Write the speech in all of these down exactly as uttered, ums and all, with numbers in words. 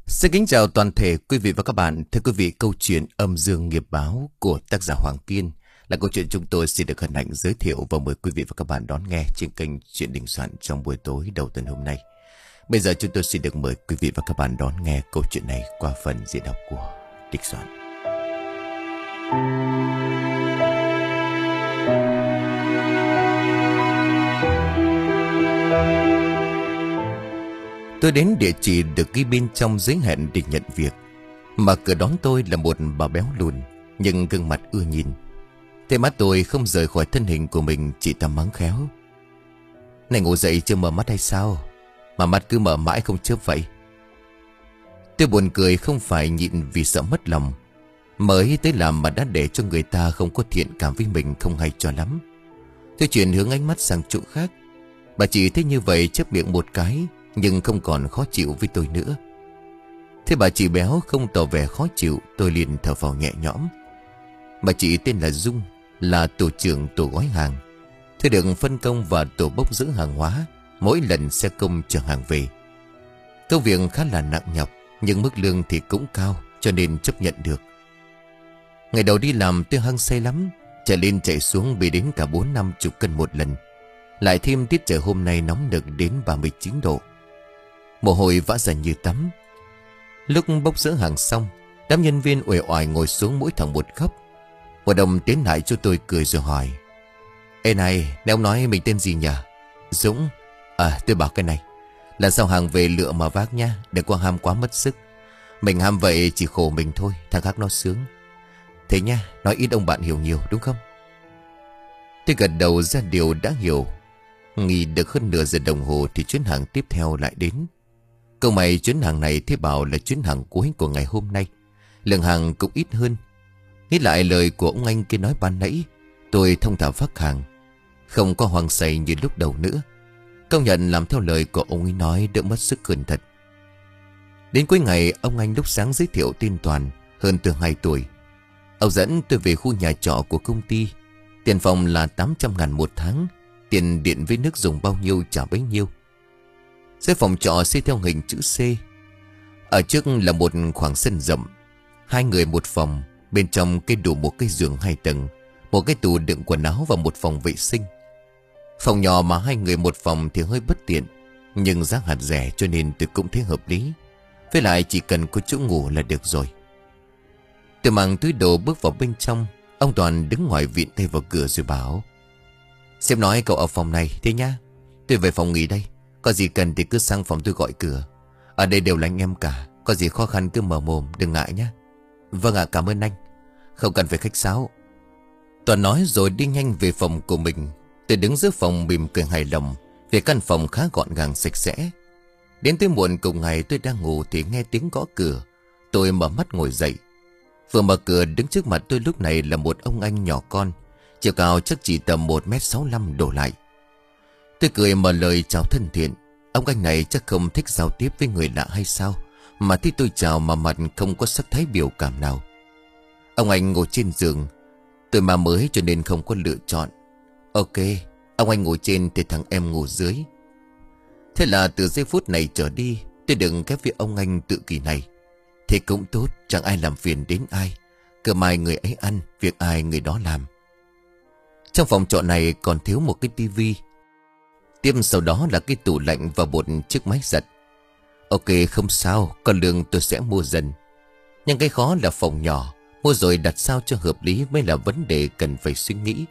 Xin kính chào toàn thể quý vị và các bạn. Thưa quý vị, câu chuyện Âm Dương Nghiệp Báo của tác giả Hoàng Kiên là câu chuyện chúng tôi xin được hân hạnh giới thiệu và mời quý vị và các bạn đón nghe trên kênh Chuyện Đình Soạn trong buổi tối đầu tuần hôm nay. Bây giờ chúng tôi xin được mời quý vị và các bạn đón nghe câu chuyện này qua phần diễn đọc của Đình Soạn. Tôi đến địa chỉ được ghi bên trong giấy hẹn để nhận việc. Mà cửa đón tôi là một bà béo lùn, nhưng gương mặt ưa nhìn. Thế mắt tôi không rời khỏi thân hình của mình, chị ta mắng khéo: "Này, ngủ dậy chưa mở mắt hay sao? Mà mắt cứ mở mãi không chớp vậy." Tôi buồn cười không phải nhịn vì sợ mất lòng. Mới tới làm mà đã để cho người ta không có thiện cảm với mình không hay cho lắm. Tôi chuyển hướng ánh mắt sang chỗ khác. Bà chị thấy như vậy chớp miệng một cái, nhưng không còn khó chịu với tôi nữa. Thế bà chị béo không tỏ vẻ khó chịu, tôi liền thở phào nhẹ nhõm. Bà chị tên là Dung, là tổ trưởng tổ gói hàng. Tôi được phân công vào tổ bốc rỡ hàng hóa, mỗi lần xe công chở hàng về. Công việc khá là nặng nhọc, nhưng mức lương thì cũng cao, cho nên chấp nhận được. Ngày đầu đi làm tôi hăng say lắm, chạy lên chạy xuống bị đến cả bốn năm chục cân một lần. Lại thêm tiết trời hôm nay nóng nực đến ba mươi chín độ. Mồ hôi vã ra như tắm. Lúc bốc rỡ hàng xong, đám nhân viên uể oải ngồi xuống mỗi thằng một góc. Một đồng tiến lại cho tôi cười rồi hỏi: "Ê này, nếu ông nói mình tên gì nhỉ?" "Dũng." "À, tôi bảo cái này, là sao hàng về lựa mà vác nha, đừng có ham quá mất sức. Mình ham vậy chỉ khổ mình thôi, thằng khác nó sướng. Thế nha, nói ít ông bạn hiểu nhiều đúng không?" Tôi gật đầu ra điều đã hiểu. Nghỉ được hơn nửa giờ đồng hồ thì chuyến hàng tiếp theo lại đến. Câu mày chuyến hàng này thế bảo là chuyến hàng cuối của ngày hôm nay. Lượng hàng cũng ít hơn. Nghĩ lại lời của ông anh kia nói ban nãy, tôi thông thả vác hàng, không có hoang say như lúc đầu nữa. Công nhận làm theo lời của ông ấy nói đỡ mất sức hơn thật. Đến cuối ngày, ông anh lúc sáng giới thiệu tên Toàn, hơn tôi hai tuổi. Ông dẫn tôi về khu nhà trọ của công ty. Tiền phòng là tám trăm ngàn một tháng. Tiền điện với nước dùng bao nhiêu trả bấy nhiêu. Dưới phòng trọ xây theo hình chữ C. Ở trước là một khoảng sân rộng, hai người một phòng. Bên trong cây đủ một cái giường hai tầng, một cái tủ đựng quần áo và một phòng vệ sinh. Phòng nhỏ mà hai người một phòng thì hơi bất tiện, nhưng giá hạt rẻ cho nên tôi cũng thấy hợp lý. Với lại chỉ cần có chỗ ngủ là được rồi. Tôi mang túi đồ bước vào bên trong. Ông Toàn đứng ngoài vịn tay vào cửa rồi bảo: "Sếp nói cậu ở phòng này thế nhá. Tôi về phòng nghỉ đây. Có gì cần thì cứ sang phòng tôi gọi cửa. Ở đây đều là anh em cả. Có gì khó khăn cứ mở mồm, đừng ngại nhá." "Vâng ạ, cảm ơn anh. Không cần phải khách sáo." Toàn nói rồi đi nhanh về phòng của mình. Tôi đứng giữa phòng mỉm cười hài lòng vì căn phòng khá gọn gàng sạch sẽ. Đến tới muộn cùng ngày tôi đang ngủ thì nghe tiếng gõ cửa. Tôi mở mắt ngồi dậy. Vừa mở cửa đứng trước mặt tôi lúc này là một ông anh nhỏ con, chiều cao chắc chỉ tầm một mét sáu lăm đổ lại. Tôi cười mở lời chào thân thiện. Ông anh này chắc không thích giao tiếp với người lạ hay sao, mà thấy tôi chào mà mặt không có sắc thái biểu cảm nào. Ông anh ngồi trên giường. Tôi mà mới cho nên không có lựa chọn. Ok, ông anh ngồi trên thì thằng em ngồi dưới. Thế là từ giây phút này trở đi, tôi đừng ghép với ông anh tự kỷ này. Thế cũng tốt, chẳng ai làm phiền đến ai. Cơm ai người ấy ăn, việc ai người đó làm. Trong phòng trọ này còn thiếu một cái tivi. Tiếp sau đó là cái tủ lạnh và một chiếc máy giặt. Ok, không sao, còn lương tôi sẽ mua dần. Nhưng cái khó là phòng nhỏ, mua rồi đặt sao cho hợp lý mới là vấn đề cần phải suy nghĩ.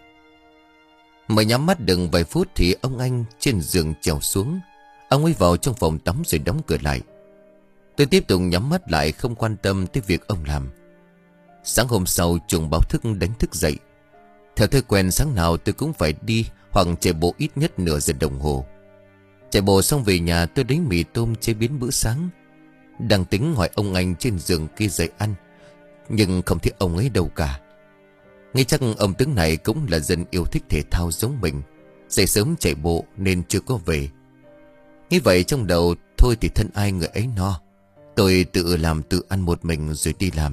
Mới nhắm mắt được vài phút thì ông anh trên giường trèo xuống. Ông ấy vào trong phòng tắm rồi đóng cửa lại. Tôi tiếp tục nhắm mắt lại, không quan tâm tới việc ông làm. Sáng hôm sau chuông báo thức đánh thức dậy. Theo thói quen sáng nào tôi cũng phải đi hoặc chạy bộ ít nhất nửa giờ đồng hồ. Chạy bộ xong về nhà tôi lấy mì tôm chế biến bữa sáng. Đang tính hỏi ông anh trên giường kia dậy ăn, nhưng không thấy ông ấy đâu cả. Nghĩ chắc ông tướng này cũng là dân yêu thích thể thao giống mình, dậy sớm chạy bộ nên chưa có về. Nghĩ vậy trong đầu, thôi thì thân ai người ấy no. Tôi tự làm tự ăn một mình rồi đi làm.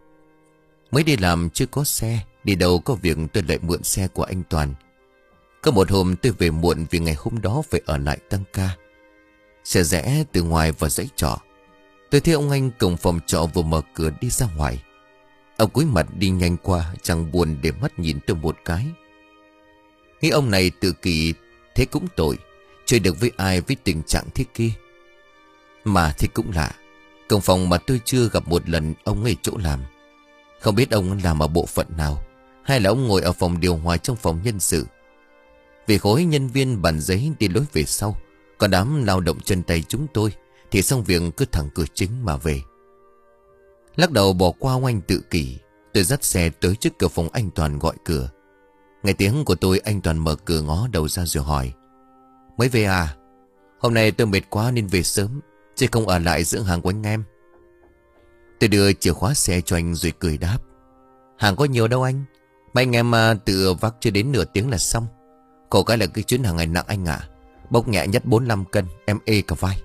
Mới đi làm chưa có xe, đi đâu có việc tôi lại mượn xe của anh Toàn. Có một hôm tôi về muộn vì ngày hôm đó phải ở lại tăng ca. Xe rẽ từ ngoài vào dãy trọ. Tôi thấy ông anh cùng phòng trọ vừa mở cửa đi ra ngoài. Ông cúi mặt đi nhanh qua, chẳng buồn để mắt nhìn tôi một cái. Nghĩ ông này tự kỷ thế cũng tội, chơi được với ai với tình trạng thế kia. Mà thế cũng lạ, cùng phòng mà tôi chưa gặp một lần ông ấy chỗ làm. Không biết ông làm ở bộ phận nào, hay là ông ngồi ở phòng điều hòa trong phòng nhân sự. Vì khối nhân viên bàn giấy đi lối về sau, còn đám lao động chân tay chúng tôi thì xong việc cứ thẳng cửa chính mà về. Lắc đầu bỏ qua ông anh tự kỷ, tôi dắt xe tới trước cửa phòng anh Toàn gọi cửa. Nghe tiếng của tôi, anh Toàn mở cửa ngó đầu ra rồi hỏi: Mới về à? Hôm nay tôi mệt quá nên về sớm, chứ không ở lại dưỡng hàng của anh em. Tôi đưa chìa khóa xe cho anh rồi cười đáp: Hàng có nhiều đâu anh, mấy anh em tự vác chưa đến nửa tiếng là xong. Khổ cái là cái chuyến hàng ngày nặng anh ạ, bốc nhẹ nhất bốn mươi lăm cân, em ê cả vai.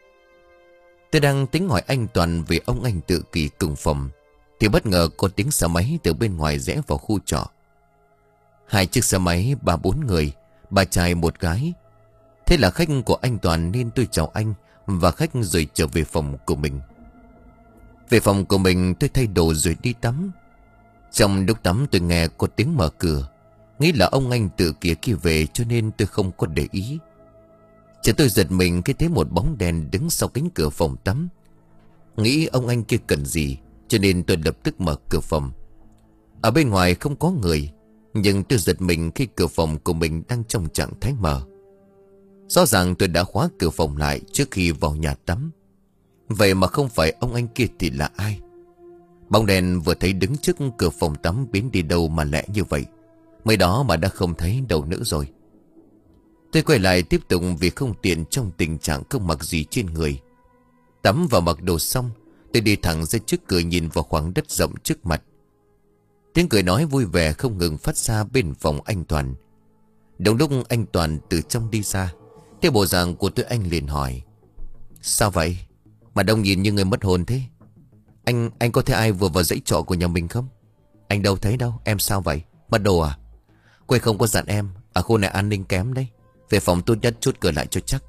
Tôi đang tính hỏi anh Toàn về ông anh tự kỷ cùng phòng, thì bất ngờ có tiếng xe máy từ bên ngoài rẽ vào khu trọ. Hai chiếc xe máy, ba bốn người, ba trai một gái. Thế là khách của anh Toàn nên tôi chào anh và khách rồi trở về phòng của mình. Về phòng của mình tôi thay đồ rồi đi tắm. Trong lúc tắm tôi nghe có tiếng mở cửa, nghĩ là ông anh tự kỷ kia về cho nên tôi không có để ý. Chợt tôi giật mình khi thấy một bóng đèn đứng sau cánh cửa phòng tắm. Nghĩ ông anh kia cần gì cho nên tôi lập tức mở cửa phòng. Ở bên ngoài không có người, nhưng tôi giật mình khi cửa phòng của mình đang trong trạng thái mở. Rõ ràng tôi đã khóa cửa phòng lại trước khi vào nhà tắm. Vậy mà không phải ông anh kia thì là ai? Bóng đèn vừa thấy đứng trước cửa phòng tắm biến đi đâu mà lẹ như vậy. Mới đó mà đã không thấy đâu nữa rồi. Tôi quay lại tiếp tục vì không tiện trong tình trạng không mặc gì trên người. Tắm và mặc đồ xong, tôi đi thẳng ra trước cửa nhìn vào khoảng đất rộng trước mặt. Tiếng cười nói vui vẻ không ngừng phát ra bên phòng anh Toàn. Đúng lúc anh Toàn từ trong đi ra, theo bộ dạng của tôi anh liền hỏi: Sao vậy? Mà đông nhìn như người mất hồn thế. Anh anh có thấy ai vừa vào dãy trọ của nhà mình không? Anh đâu thấy đâu, em sao vậy? Mất đồ à? Quê không có dặn em, ở khu này an ninh kém đấy. Về phòng tốt nhất chốt cửa lại cho chắc.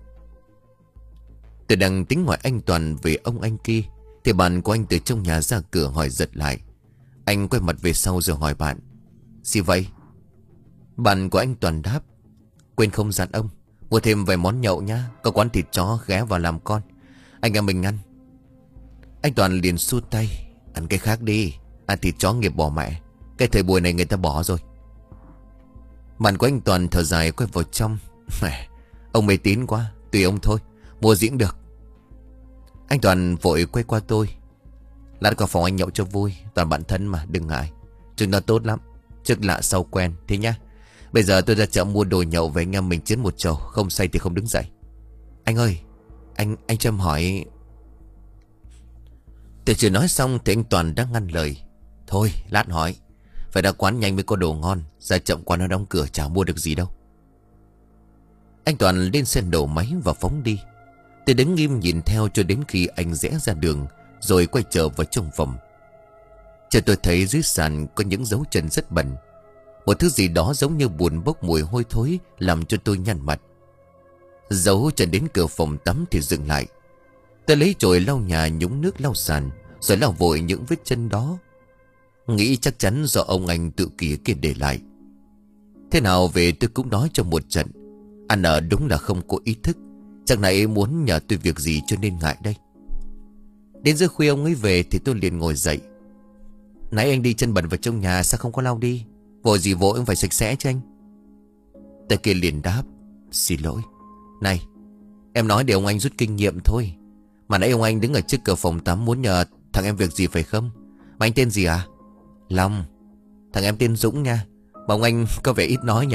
Tôi đang tính hỏi anh Toàn về ông anh kia, thì bạn của anh từ trong nhà ra cửa hỏi giật lại. Anh quay mặt về sau rồi hỏi bạn: Gì vậy? Bạn của anh Toàn đáp: Quên không dặn ông, mua thêm vài món nhậu nhá, có quán thịt chó ghé vào làm con, anh em mình ăn. Anh Toàn liền xua tay: Ăn cái khác đi, ăn thịt chó nghiệp bỏ mẹ, cái thời buổi này người ta bỏ rồi. Bạn của anh Toàn thở dài quay vào trong: Ông mê tín quá, tùy ông thôi, mua diễn được. Anh Toàn vội quay qua tôi: Lát qua phòng anh nhậu cho vui, toàn bạn thân mà, đừng ngại. Chừng nó tốt lắm, trước lạ sau quen, thế nhá. Bây giờ tôi ra chợ mua đồ nhậu về anh em mình chiến một chầu, không say thì không đứng dậy. Anh ơi, anh anh cho em hỏi. Tôi chưa nói xong thì anh Toàn đã ngăn lời: Thôi lát hỏi, phải ra quán nhanh mới có đồ ngon, ra chậm quán nó đóng cửa chả mua được gì đâu. Anh Toàn lên xe nổ máy và phóng đi. Tôi đứng nghiêm nhìn theo cho đến khi anh rẽ ra đường, rồi quay trở vào trong phòng. Chờ tôi thấy dưới sàn có những dấu chân rất bẩn. Một thứ gì đó giống như bùn bốc mùi hôi thối làm cho tôi nhăn mặt. Dấu chân đến cửa phòng tắm thì dừng lại. Tôi lấy chổi lau nhà nhúng nước lau sàn, rồi lau vội những vết chân đó. Nghĩ chắc chắn do ông anh tự kỷ kia để lại. Thế nào về tôi cũng nói cho một trận. Ăn ở đúng là không có ý thức, chắc này muốn nhờ tôi việc gì cho nên ngại đây. Đến giữa khuya ông ấy về thì tôi liền ngồi dậy. Nãy anh đi chân bẩn vào trong nhà, sao không có lau đi? Vội gì vội, ông phải sạch sẽ chứ anh. Tay kia liền đáp: Xin lỗi. Này, em nói để ông anh rút kinh nghiệm thôi. Mà nãy ông anh đứng ở trước cửa phòng tắm muốn nhờ thằng em việc gì phải không? Mà anh tên gì à? Long. Thằng em tên Dũng nha. Mà ông anh có vẻ ít nói nhỉ?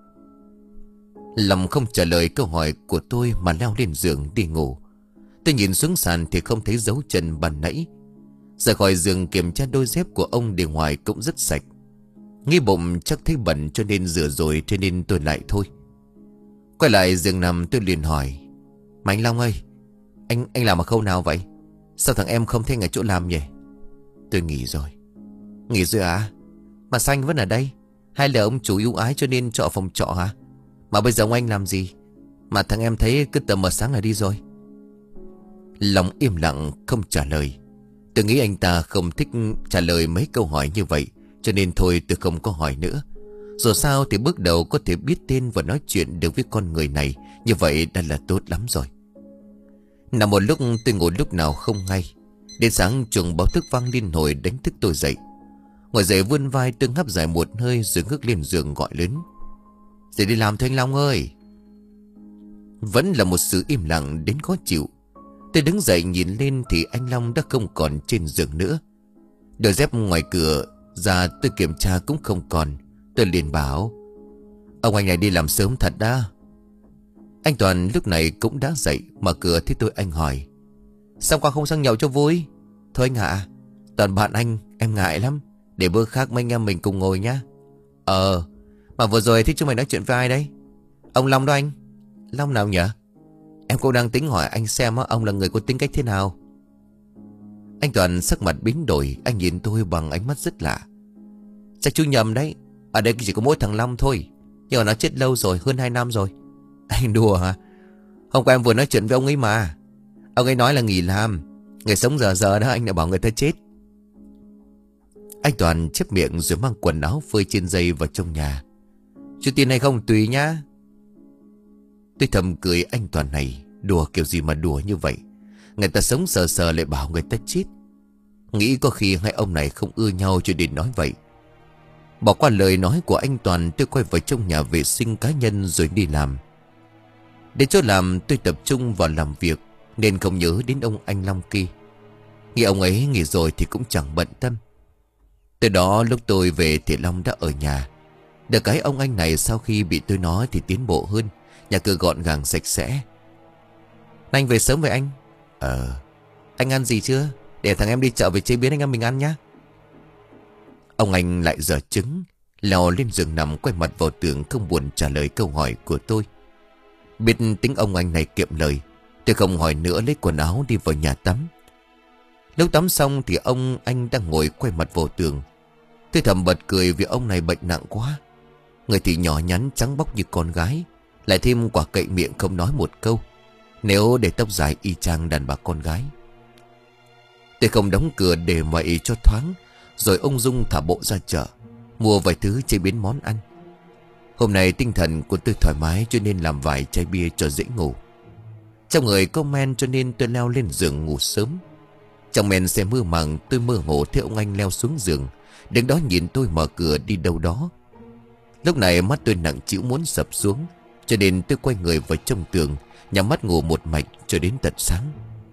Long không trả lời câu hỏi của tôi mà leo lên giường đi ngủ. Tôi nhìn xuống sàn thì không thấy dấu chân bàn nãy. Rời khỏi giường kiểm tra đôi dép của ông để ngoài cũng rất sạch. Nghĩ bụng chắc thấy bẩn cho nên rửa rồi, cho nên tôi lại thôi. Quay lại giường nằm tôi liền hỏi: Mà anh Long ơi, Anh anh làm ở khâu nào vậy? Sao thằng em không thấy ở chỗ làm nhỉ? Tôi nghỉ rồi. Nghỉ rồi à? Mà sao anh vẫn ở đây? Hay là ông chủ ưu ái cho nên chọn phòng trọ hả? Mà bây giờ ông anh làm gì mà thằng em thấy cứ tầm mờ sáng là đi rồi? Long im lặng không trả lời. Tôi nghĩ anh ta không thích trả lời mấy câu hỏi như vậy, cho nên thôi tôi không có hỏi nữa. Dù sao thì bước đầu có thể biết tên và nói chuyện được với con người này, như vậy đã là tốt lắm rồi. Nằm một lúc tôi ngủ lúc nào không ngay. Đến sáng chuông báo thức vang lên hồi đánh thức tôi dậy. Ngồi dậy vươn vai tôi ngáp dài một hơi rồi ngước lên giường gọi lớn: "Dậy đi làm thôi anh Long ơi." Vẫn là một sự im lặng đến khó chịu. Tôi đứng dậy nhìn lên thì anh Long đã không còn trên giường nữa. Đôi dép ngoài cửa ra tôi kiểm tra cũng không còn. Tôi liền bảo: "Ông anh này đi làm sớm thật đã." Anh Toàn lúc này cũng đã dậy, mở cửa thấy tôi anh hỏi: "Sao qua không sang nhậu cho vui?" "Thôi anh ạ, Toàn bạn anh, em ngại lắm. Để bữa khác mấy anh em mình cùng ngồi nhá." "Ờ, mà vừa rồi thì chúng mày nói chuyện với ai đấy?" "Ông Long đó anh." "Long nào nhỉ?" "Em cũng đang tính hỏi anh xem á, ông là người có tính cách thế nào." Anh Toàn sắc mặt biến đổi, anh nhìn tôi bằng ánh mắt rất lạ. "Chắc chú nhầm đấy. Ở đây chỉ có mỗi thằng Long thôi. Nhưng mà nó chết lâu rồi, hơn hai năm rồi." "Anh đùa hả? Hôm qua em vừa nói chuyện với ông ấy mà. Ông ấy nói là nghỉ làm, người sống giờ giờ đó, anh lại bảo người ta chết." Anh Toàn chép miệng rồi mang quần áo phơi trên dây vào trong nhà. "Chú tin hay không tùy nhá." Tôi thầm cười anh Toàn này, đùa kiểu gì mà đùa như vậy. Người ta sống sờ sờ lại bảo người ta chết. Nghĩ có khi hai ông này không ưa nhau cho đến nói vậy. Bỏ qua lời nói của anh Toàn, tôi quay vào trong nhà vệ sinh cá nhân rồi đi làm. Đến chỗ làm tôi tập trung vào làm việc nên không nhớ đến ông anh Long kia. Nghĩ ông ấy nghỉ rồi thì cũng chẳng bận tâm. Từ đó lúc tôi về thì Long đã ở nhà. Được cái ông anh này sau khi bị tôi nói thì tiến bộ hơn. Nhà cửa gọn gàng sạch sẽ. "Anh về sớm vậy anh?" "Ờ." "Anh ăn gì chưa? Để thằng em đi chợ về chế biến anh em mình ăn nhá." Ông anh lại giở trứng, leo lên giường nằm quay mặt vào tường không buồn trả lời câu hỏi của tôi. Biết tính ông anh này kiệm lời, tôi không hỏi nữa, lấy quần áo đi vào nhà tắm. Lúc tắm xong thì ông anh đang ngồi quay mặt vào tường. Tôi thầm bật cười vì ông này bệnh nặng quá. Người thì nhỏ nhắn trắng bóc như con gái, lại thêm quả cậy miệng không nói một câu. Nếu để tóc dài y chang đàn bà con gái. Tôi không đóng cửa để vậy cho thoáng, rồi ung dung thả bộ ra chợ, mua vài thứ chế biến món ăn. Hôm nay tinh thần của tôi thoải mái cho nên làm vài chai bia cho dễ ngủ. Trong người có men cho nên tôi leo lên giường ngủ sớm. Trong men xe mưa màng, tôi mơ hồ thấy ông anh leo xuống giường, đứng đó nhìn tôi mở cửa đi đâu đó. Lúc này mắt tôi nặng trĩu muốn sập xuống, cho nên tôi quay người vào trong tường, nhắm mắt ngủ một mạch cho đến tận sáng.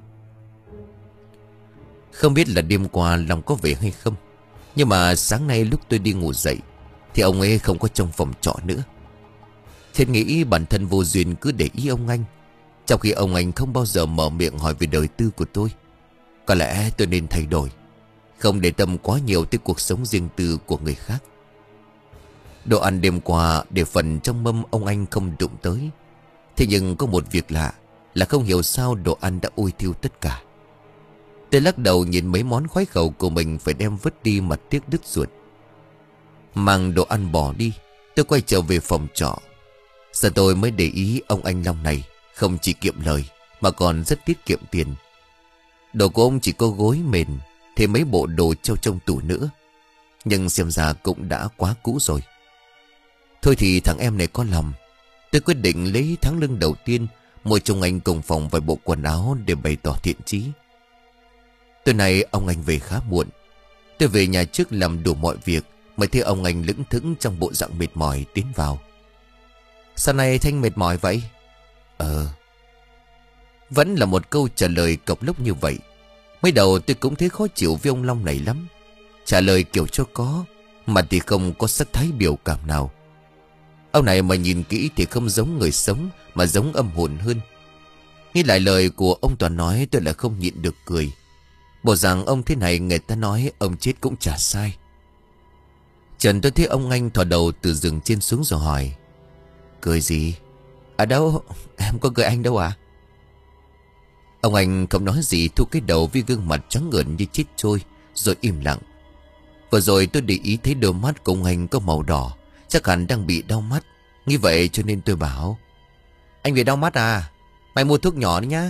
Không biết là đêm qua Long có về hay không, nhưng mà sáng nay lúc tôi đi ngủ dậy thì ông ấy không có trong phòng trọ nữa. Thiên nghĩ bản thân vô duyên cứ để ý ông anh, trong khi ông anh không bao giờ mở miệng hỏi về đời tư của tôi. Có lẽ tôi nên thay đổi, không để tâm quá nhiều tới cuộc sống riêng tư của người khác. Đồ ăn đêm qua để phần trong mâm ông anh không đụng tới. Thế nhưng có một việc lạ là không hiểu sao đồ ăn đã ôi thiêu tất cả. Tôi lắc đầu nhìn mấy món khoái khẩu của mình phải đem vứt đi mà tiếc đứt ruột. Mang đồ ăn bỏ đi, tôi quay trở về phòng trọ. Giờ tôi mới để ý ông anh Long này không chỉ kiệm lời mà còn rất tiết kiệm tiền. Đồ của ông chỉ có gối mền, thêm mấy bộ đồ treo trong tủ nữa. Nhưng xem ra cũng đã quá cũ rồi. Thôi thì thằng em này có lòng. Tôi quyết định lấy tháng lương đầu tiên mua cho anh cùng phòng vài bộ quần áo để bày tỏ thiện chí. Tối nay ông anh về khá muộn. Tôi về nhà trước làm đủ mọi việc mới thấy ông anh lững thững trong bộ dạng mệt mỏi tiến vào. "Sao nay Thanh mệt mỏi vậy?" "Ờ." Vẫn là một câu trả lời cộc lốc như vậy. Mới đầu tôi cũng thấy khó chịu với ông Long này lắm. Trả lời kiểu cho có, mà thì không có sắc thái biểu cảm nào. Ông này mà nhìn kỹ thì không giống người sống mà giống âm hồn hơn. Nghĩ lại lời của ông Toàn nói, tôi lại không nhịn được cười. Bộ rằng ông thế này người ta nói ông chết cũng chả sai. Trần tôi thấy ông anh thò đầu từ giường trên xuống rồi hỏi: "Cười gì?" "À đâu, em có cười anh đâu ạ." Ông anh không nói gì, thu cái đầu với gương mặt trắng ngợn như chết trôi, rồi im lặng. Vừa rồi tôi để ý thấy đôi mắt của ông anh có màu đỏ, chắc hẳn đang bị đau mắt. Nghĩ vậy cho nên tôi bảo: "Anh bị đau mắt à? Mày mua thuốc nhỏ đấy nhá,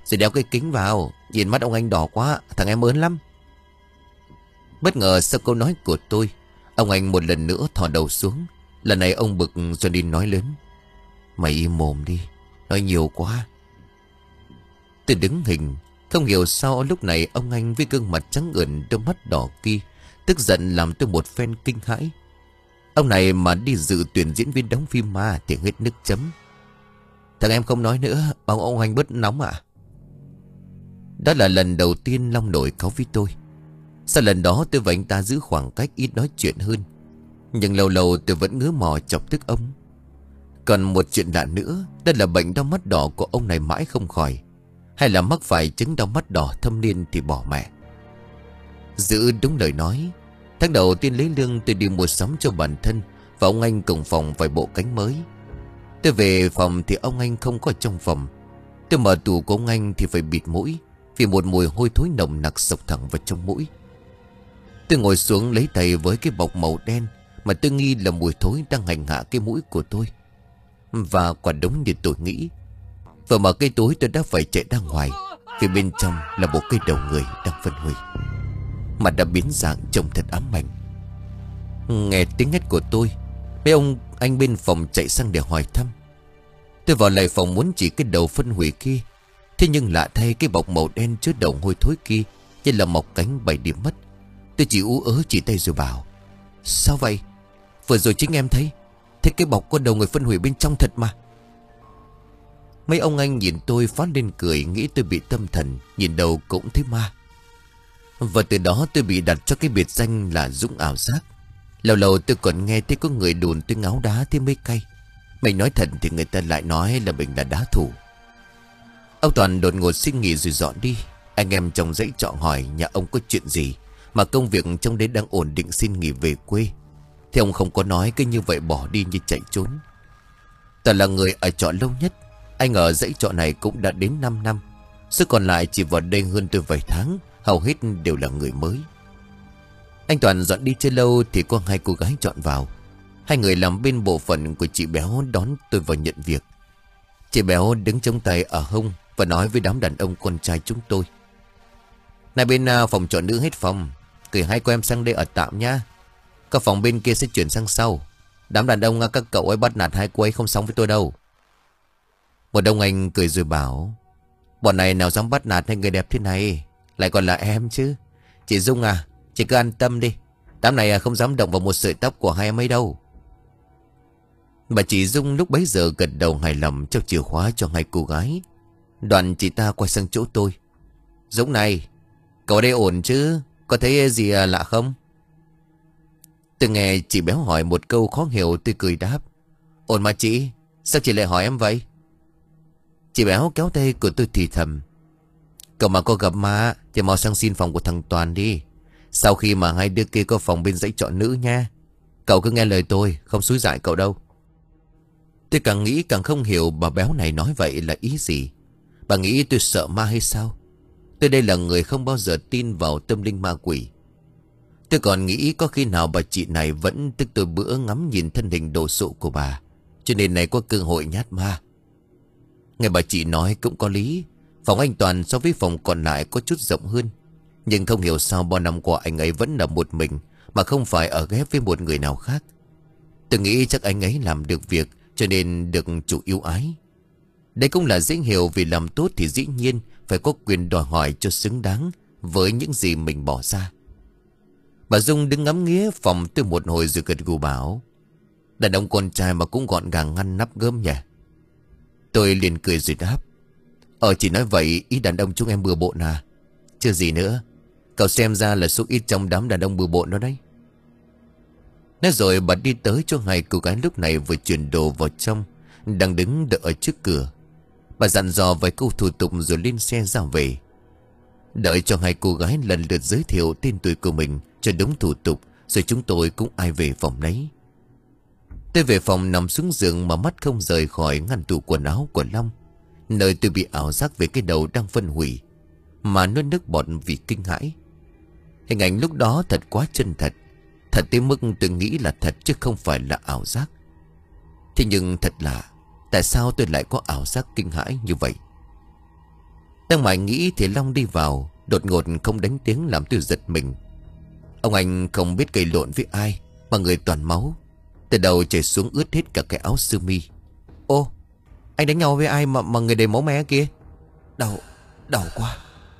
Rồi đeo cái kính vào. Nhìn mắt ông anh đỏ quá. Thằng em ớn lắm. Bất ngờ sau câu nói của tôi, ông anh một lần nữa thò đầu xuống. Lần này ông bực cho đi nói lớn: Mày im mồm đi, nói nhiều quá. Tôi đứng hình, không hiểu sao lúc này ông anh với gương mặt trắng ửng, đôi mắt đỏ kia, tức giận làm tôi một phen kinh hãi. Ông này mà đi dự tuyển diễn viên đóng phim ma thì hết nước chấm. Thằng em không nói nữa, bảo ông anh bớt nóng à? Đó là lần đầu tiên Long nổi cáu với tôi. Sau lần đó tôi và anh ta giữ khoảng cách, ít nói chuyện hơn. Nhưng lâu lâu tôi vẫn ngứa mò chọc tức ông. Còn một chuyện lạ nữa, đó là bệnh đau mắt đỏ của ông này mãi không khỏi. Hay là mắc phải chứng đau mắt đỏ thâm niên thì bỏ mẹ. Giữ đúng lời nói, tháng đầu tiên lấy lương tôi đi mua sắm cho bản thân và ông anh cùng phòng vài bộ cánh mới. Tôi về phòng thì ông anh không có trong phòng. Tôi mở tủ của ông anh thì phải bịt mũi, vì một mùi hôi thối nồng nặc xộc thẳng vào trong mũi. Tôi ngồi xuống lấy tay với cái bọc màu đen mà tôi nghi là mùi thối đang hành hạ cái mũi của tôi. Và quả đúng như tôi nghĩ. Vừa mở cây túi tôi đã phải chạy ra ngoài, vì bên trong là một cái đầu người đang phân hủy. Mặt đã biến dạng trông thật ám ảnh. Nghe tiếng hét của tôi, mấy ông anh bên phòng chạy sang để hỏi thăm. Tôi vào lại phòng muốn chỉ cái đầu phân hủy kia. Thế nhưng lạ thay, cái bọc màu đen chứa đầu hôi thối kia như là mọc cánh bay đi mất. Tôi chỉ ú ớ chỉ tay rồi bảo: Sao vậy? Vừa rồi chính em thấy Thế cái bọc có đầu người phân hủy bên trong thật mà. Mấy ông anh nhìn tôi phá lên cười, nghĩ tôi bị tâm thần, nhìn đầu cũng thấy ma. Và từ đó tôi bị đặt cho cái biệt danh là Dũng ảo giác. Lâu lâu tôi còn nghe thấy có người đồn tôi ngáo đá thế mới cay. Mình nói thật thì người ta lại nói là mình là đá thủ. Ông Toàn đột ngột xin nghỉ rồi dọn đi. Anh em trong dãy trọ hỏi nhà ông có chuyện gì mà công việc trong đấy đang ổn định, xin nghỉ về quê. Thì ông không có nói, cứ như vậy bỏ đi như chạy trốn. Toàn là người ở trọ lâu nhất. Anh ở dãy trọ này cũng đã đến năm năm. Số còn lại chỉ vào đây hơn tôi vài tháng, hầu hết đều là người mới. Anh Toàn dọn đi chưa lâu thì có hai cô gái chọn vào. Hai người làm bên bộ phận của chị Béo đón tôi vào nhận việc. Chị Béo đứng chống tay ở hông và nói với đám đàn ông con trai chúng tôi: Này bên phòng trọ nữ hết phòng, gửi hai cô em sang đây ở tạm nhá. Các phòng bên kia sẽ chuyển sang sau. Đám đàn ông các cậu ấy bắt nạt hai cô ấy không xong với tôi đâu. Một ông anh cười rồi bảo: Bọn này nào dám bắt nạt hai người đẹp thế này, lại còn là em chứ. Chị Dung à, chị cứ an tâm đi, đám này không dám động vào một sợi tóc của hai em ấy đâu. Bà chị Dung lúc bấy giờ gật đầu hài lòng, trao chìa khóa cho hai cô gái. Đoạn chị ta quay sang chỗ tôi: Dũng này, cậu ở đây ổn chứ? Có thấy gì lạ không? Tôi nghe chị Béo hỏi một câu khó hiểu, tôi cười đáp: Ổn mà chị, sao chị lại hỏi em vậy? Chị Béo kéo tay của tôi thì thầm: Cậu mà có gặp ma thì mau sang xin phòng của thằng Toàn đi. Sau khi mà hai đứa kia có phòng bên dãy trọ nữ nha. Cậu cứ nghe lời tôi, không xúi dại cậu đâu. Tôi càng nghĩ càng không hiểu bà Béo này nói vậy là ý gì. Bà nghĩ tôi sợ ma hay sao? Tôi đây là người không bao giờ tin vào tâm linh ma quỷ. Tôi còn nghĩ có khi nào bà chị này vẫn tức tôi bữa ngắm nhìn thân hình đồ sộ của bà, cho nên này có cơ hội nhát ma. Nghe bà chị nói cũng có lý. Phòng anh Toàn so với phòng còn lại có chút rộng hơn. Nhưng không hiểu sao bao năm qua anh ấy vẫn là một mình, mà không phải ở ghép với một người nào khác. Tôi nghĩ chắc anh ấy làm được việc, cho nên được chủ yêu ái. Đây cũng là dễ hiểu, vì làm tốt thì dĩ nhiên phải có quyền đòi hỏi cho xứng đáng với những gì mình bỏ ra. Bà Dung đứng ngắm nghía phòng tôi một hồi rồi gật gù bảo: Đàn ông con trai mà cũng gọn gàng ngăn nắp gớm nhỉ. Tôi liền cười rồi đáp: Ờ chỉ nói vậy, ý đàn ông chúng em bừa bộn à? Chưa gì nữa, cậu xem ra là số ít trong đám đàn ông bừa bộn đó đấy. Nói rồi bà đi tới cho hai cô gái lúc này vừa chuyển đồ vào trong, đang đứng đợi ở trước cửa. Bà dặn dò vài câu thủ tục rồi lên xe ra về. Đợi cho hai cô gái lần lượt giới thiệu tên tuổi của mình cho đúng thủ tục, rồi chúng tôi cũng ai về phòng nấy. Tôi về phòng nằm xuống giường mà mắt không rời khỏi ngăn tủ quần áo của Long, nơi tôi bị ảo giác về cái đầu đang phân hủy, mà nuốt nước bọt vì kinh hãi. Hình ảnh lúc đó thật quá chân thật, thật tới mức tôi nghĩ là thật chứ không phải là ảo giác. Thế nhưng thật lạ, tại sao tôi lại có ảo giác kinh hãi như vậy? Đang mải nghĩ thì Long đi vào, đột ngột không đánh tiếng làm tôi giật mình. Ông anh không biết gây lộn với ai mà người toàn máu, từ đầu chảy xuống ướt hết cả cái áo sơ mi. Ô, anh đánh nhau với ai mà mà người đầy máu me kia? Đau, đau quá.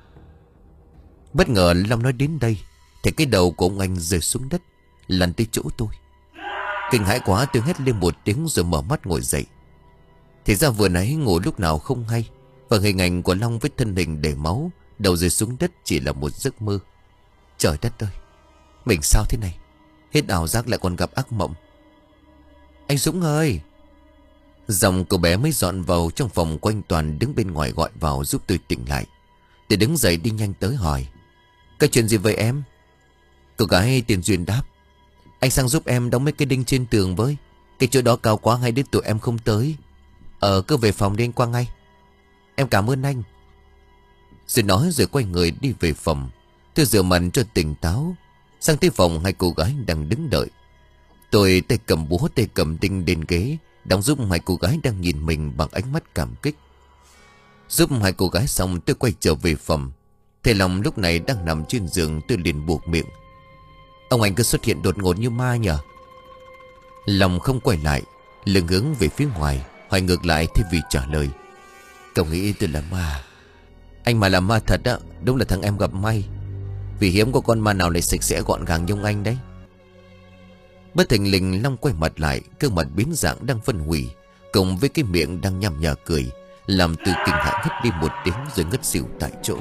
Bất ngờ Long nói đến đây thì cái đầu của ông anh rơi xuống đất, lăn tới chỗ tôi. Kinh hãi quá, tôi hét lên một tiếng rồi mở mắt ngồi dậy. Thì ra vừa nãy ngủ lúc nào không hay, và hình ảnh của Long với thân hình đầy máu, đầu rơi xuống đất chỉ là một giấc mơ. Trời đất ơi, mình sao thế này? Hết ảo giác lại còn gặp ác mộng. Anh Dũng ơi! Giọng cô bé mới dọn vào trong phòng của anh Toàn đứng bên ngoài gọi vào giúp tôi tỉnh lại. Tôi đứng dậy đi nhanh tới hỏi: Có chuyện gì vậy em? Cô gái tiền Duyên đáp: Anh sang giúp em đóng mấy cái đinh trên tường với. Cái chỗ đó cao quá hay đến tụi em không tới. Ờ cứ về phòng đi anh qua ngay. Em cảm ơn anh. Rồi nói rồi quay người đi về phòng. Tôi rửa mặt cho tỉnh táo, sang tới phòng hai cô gái đang đứng đợi. Tôi tay cầm búa tay cầm đinh đến ghế, đóng giúp hai cô gái đang nhìn mình bằng ánh mắt cảm kích. Giúp hai cô gái xong tôi quay trở về phòng. Thầy Long lúc này đang nằm trên giường. Tôi liền buộc miệng: Ông anh cứ xuất hiện đột ngột như ma nhờ? Long không quay lại, lưng hướng về phía ngoài, hỏi ngược lại thay vì trả lời: Cậu nghĩ tôi là ma? Anh mà là ma thật á, đúng là thằng em gặp may. Vì hiếm có con ma nào lại sạch sẽ gọn gàng như ông anh đấy. Bất thình lình Long quay mặt lại, gương mặt biến dạng đang phân hủy, cùng với cái miệng đang nhằm nhở cười, làm từ kinh hãi hít đi một tiếng rồi ngất xỉu tại chỗ.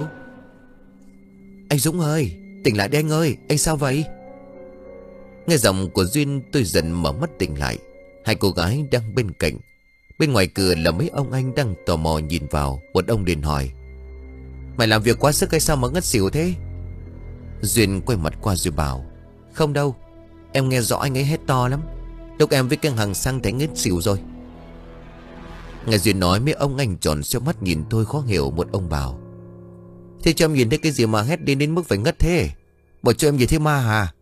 Anh Dũng ơi, tỉnh lại đi anh ơi, anh sao vậy? Nghe giọng của Duyên tôi dần mở mắt tỉnh lại. Hai cô gái đang bên cạnh. Bên ngoài cửa là mấy ông anh đang tò mò nhìn vào. Một ông liền hỏi: Mày làm việc quá sức hay sao mà ngất xỉu thế? Duyên quay mặt qua rồi bảo: Không đâu, em nghe rõ anh ấy hét to lắm. Lúc em với cái hàng xăng thấy ngất xỉu rồi. Nghe Duyên nói, mấy ông anh tròn xoe mắt nhìn tôi khó hiểu. Một ông bảo: Thế cho em nhìn thấy cái gì mà hét đi đến mức phải ngất thế? Bỏ cho em nhìn thấy ma hả?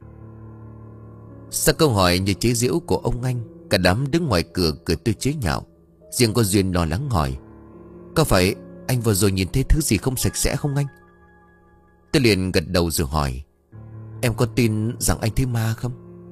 Sau câu hỏi như chế giễu của ông anh, cả đám đứng ngoài cửa cười tôi chế nhạo. Riêng có Duyên lo lắng hỏi: Có phải anh vừa rồi nhìn thấy thứ gì không sạch sẽ không anh? Tôi liền gật đầu rồi hỏi: Em có tin rằng anh thấy ma không?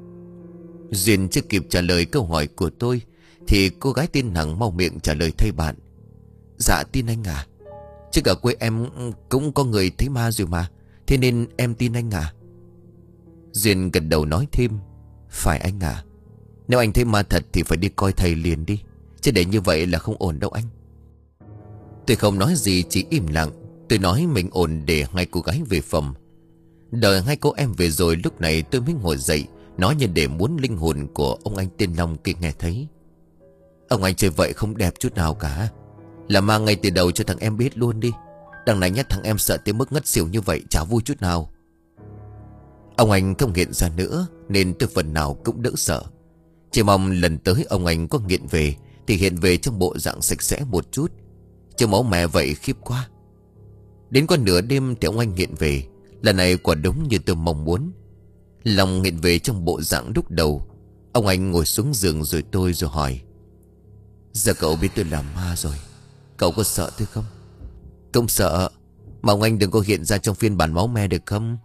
Duyên chưa kịp trả lời câu hỏi của tôi thì cô gái tên Hằng mau miệng trả lời thay bạn: Dạ tin anh à. Chứ cả quê em cũng có người thấy ma rồi mà, thế nên em tin anh à. Duyên gật đầu nói thêm: Phải anh à. Nếu anh thấy ma thật thì phải đi coi thầy liền đi, chứ để như vậy là không ổn đâu anh. Tôi không nói gì, chỉ im lặng. Tôi nói mình ổn để hai cô gái về phòng. Đợi hai cô em về rồi lúc này tôi mới ngồi dậy, nói như để muốn linh hồn của ông anh tên Long kia nghe thấy. Ông anh chơi vậy không đẹp chút nào cả. Là ma ngay từ đầu cho thằng em biết luôn đi. Đằng này nhắc thằng em sợ tới mức ngất xỉu như vậy chả vui chút nào. Ông anh không hiện ra nữa nên tôi phần nào cũng đỡ sợ. Chỉ mong lần tới ông anh có nghiện về thì hiện về trong bộ dạng sạch sẽ một chút, chứ máu mẹ vậy khiếp quá. Đến qua nửa đêm thì ông anh nghiện về. Lần này quả đúng như tôi mong muốn. Long nghiện về trong bộ dạng lúc đầu. Ông anh ngồi xuống giường rồi tôi rồi hỏi: Giờ cậu biết tôi là ma rồi, cậu có sợ tôi không? Không sợ. Mà ông anh đừng có hiện ra trong phiên bản máu me được không?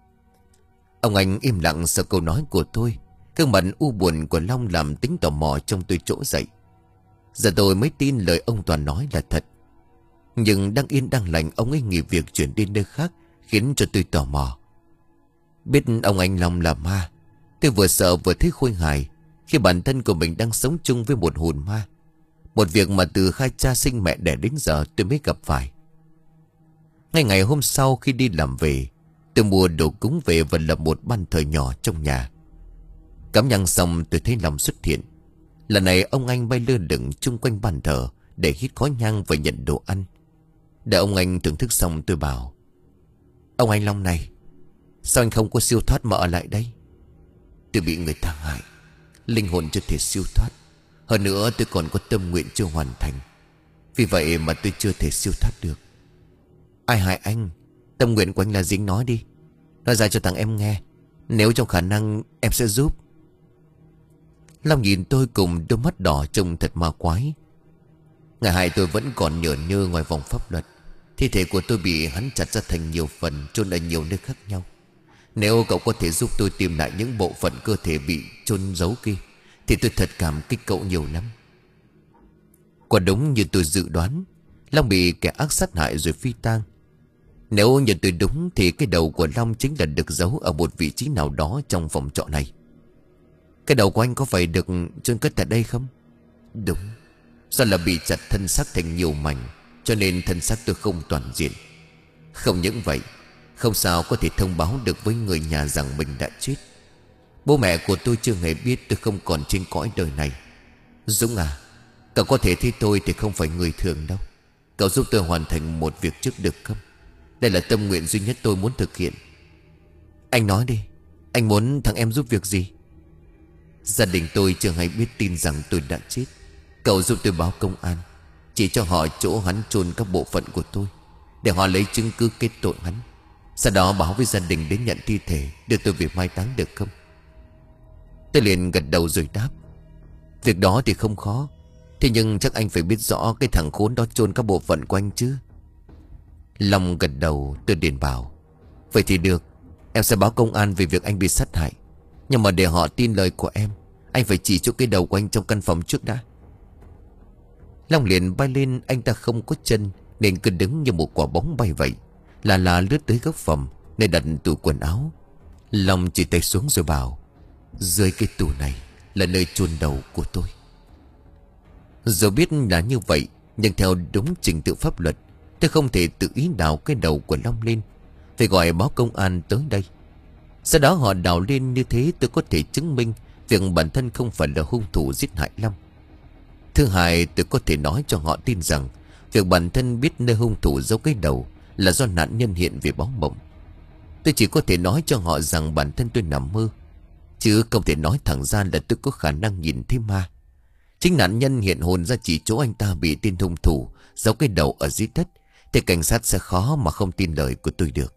Ông anh im lặng sau câu nói của tôi. Gương mặt u buồn của Long làm tính tò mò trong tôi trỗi dậy. Giờ tôi mới tin lời ông Toàn nói là thật. Nhưng đang yên đang lành ông ấy nghỉ việc chuyển đi nơi khác, khiến cho tôi tò mò. Biết ông anh Long là ma, tôi vừa sợ vừa thấy khôi hài khi bản thân của mình đang sống chung với một hồn ma. Một việc mà từ khai cha sinh mẹ đẻ đến giờ tôi mới gặp phải. Ngay ngày hôm sau khi đi làm về, tôi mua đồ cúng về và lập một ban thờ nhỏ trong nhà. Cắm nhang xong tôi thấy Long xuất hiện. Lần này ông anh bay lơ lửng chung quanh bàn thờ để hít khói nhang và nhận đồ ăn. Để ông anh thưởng thức xong tôi bảo: Ông anh Long này, sao anh không có siêu thoát mà ở lại đây? Tôi bị người ta hại, linh hồn chưa thể siêu thoát. Hơn nữa tôi còn có tâm nguyện chưa hoàn thành. Vì vậy mà tôi chưa thể siêu thoát được. Ai hại anh? Tâm nguyện của anh là gì, nói đi. Nói ra cho thằng em nghe. Nếu trong khả năng em sẽ giúp. Long nhìn tôi cùng đôi mắt đỏ trông thật ma quái. Ngày hai tôi vẫn còn nhởn nhơ ngoài vòng pháp luật. Thi thể của tôi bị hắn chặt ra thành nhiều phần, chôn ở nhiều nơi khác nhau. Nếu cậu có thể giúp tôi tìm lại những bộ phận cơ thể bị chôn giấu kia thì tôi thật cảm kích cậu nhiều lắm. Quả đúng như tôi dự đoán, Long bị kẻ ác sát hại rồi phi tang. Nếu nhận tôi đúng thì cái đầu của Long chính là được giấu ở một vị trí nào đó trong phòng trọ này. Cái đầu của anh có phải được chôn cất tại đây không? Đúng. Do là bị chặt thân xác thành nhiều mảnh, cho nên thân xác tôi không toàn diện. Không những vậy, không sao có thể thông báo được với người nhà rằng mình đã chết. Bố mẹ của tôi chưa hề biết tôi không còn trên cõi đời này. Dũng à, cậu có thể thấy tôi thì không phải người thường đâu. Cậu giúp tôi hoàn thành một việc trước được không? Đây là tâm nguyện duy nhất tôi muốn thực hiện. Anh nói đi, anh muốn thằng em giúp việc gì? Gia đình tôi chưa hay biết tin rằng tôi đã chết. Cậu giúp tôi báo công an, chỉ cho họ chỗ hắn chôn các bộ phận của tôi, để họ lấy chứng cứ kết tội hắn. Sau đó báo với gia đình đến nhận thi thể, đưa tôi về mai táng được không? Tôi liền gật đầu rồi đáp: việc đó thì không khó. Thế nhưng chắc anh phải biết rõ cái thằng khốn đó chôn các bộ phận của anh chứ? Long gật đầu. Tôi liền bảo: vậy thì được, em sẽ báo công an về việc anh bị sát hại. Nhưng mà để họ tin lời của em, anh phải chỉ chỗ cái đầu của anh trong căn phòng trước đã. Long liền bay lên. Anh ta không có chân nên cứ đứng như một quả bóng bay vậy, là là lướt tới góc phòng nơi đặt tủ quần áo. Long chỉ tay xuống rồi bảo: dưới cái tủ này là nơi chôn đầu của tôi. Dù biết là như vậy, nhưng theo đúng trình tự pháp luật, tôi không thể tự ý đào cái đầu của Long lên, phải gọi báo công an tới đây. Sau đó họ đào lên, như thế tôi có thể chứng minh việc bản thân không phải là hung thủ giết hại Long. Thứ hai, tôi có thể nói cho họ tin rằng việc bản thân biết nơi hung thủ giấu cái đầu là do nạn nhân hiện về báo mộng. Tôi chỉ có thể nói cho họ rằng bản thân tôi nằm mơ, chứ không thể nói thẳng ra là tôi có khả năng nhìn thấy ma. Chính nạn nhân hiện hồn ra chỉ chỗ anh ta bị tên hung thủ giấu cái đầu ở dưới đất, thì cảnh sát sẽ khó mà không tin lời của tôi được.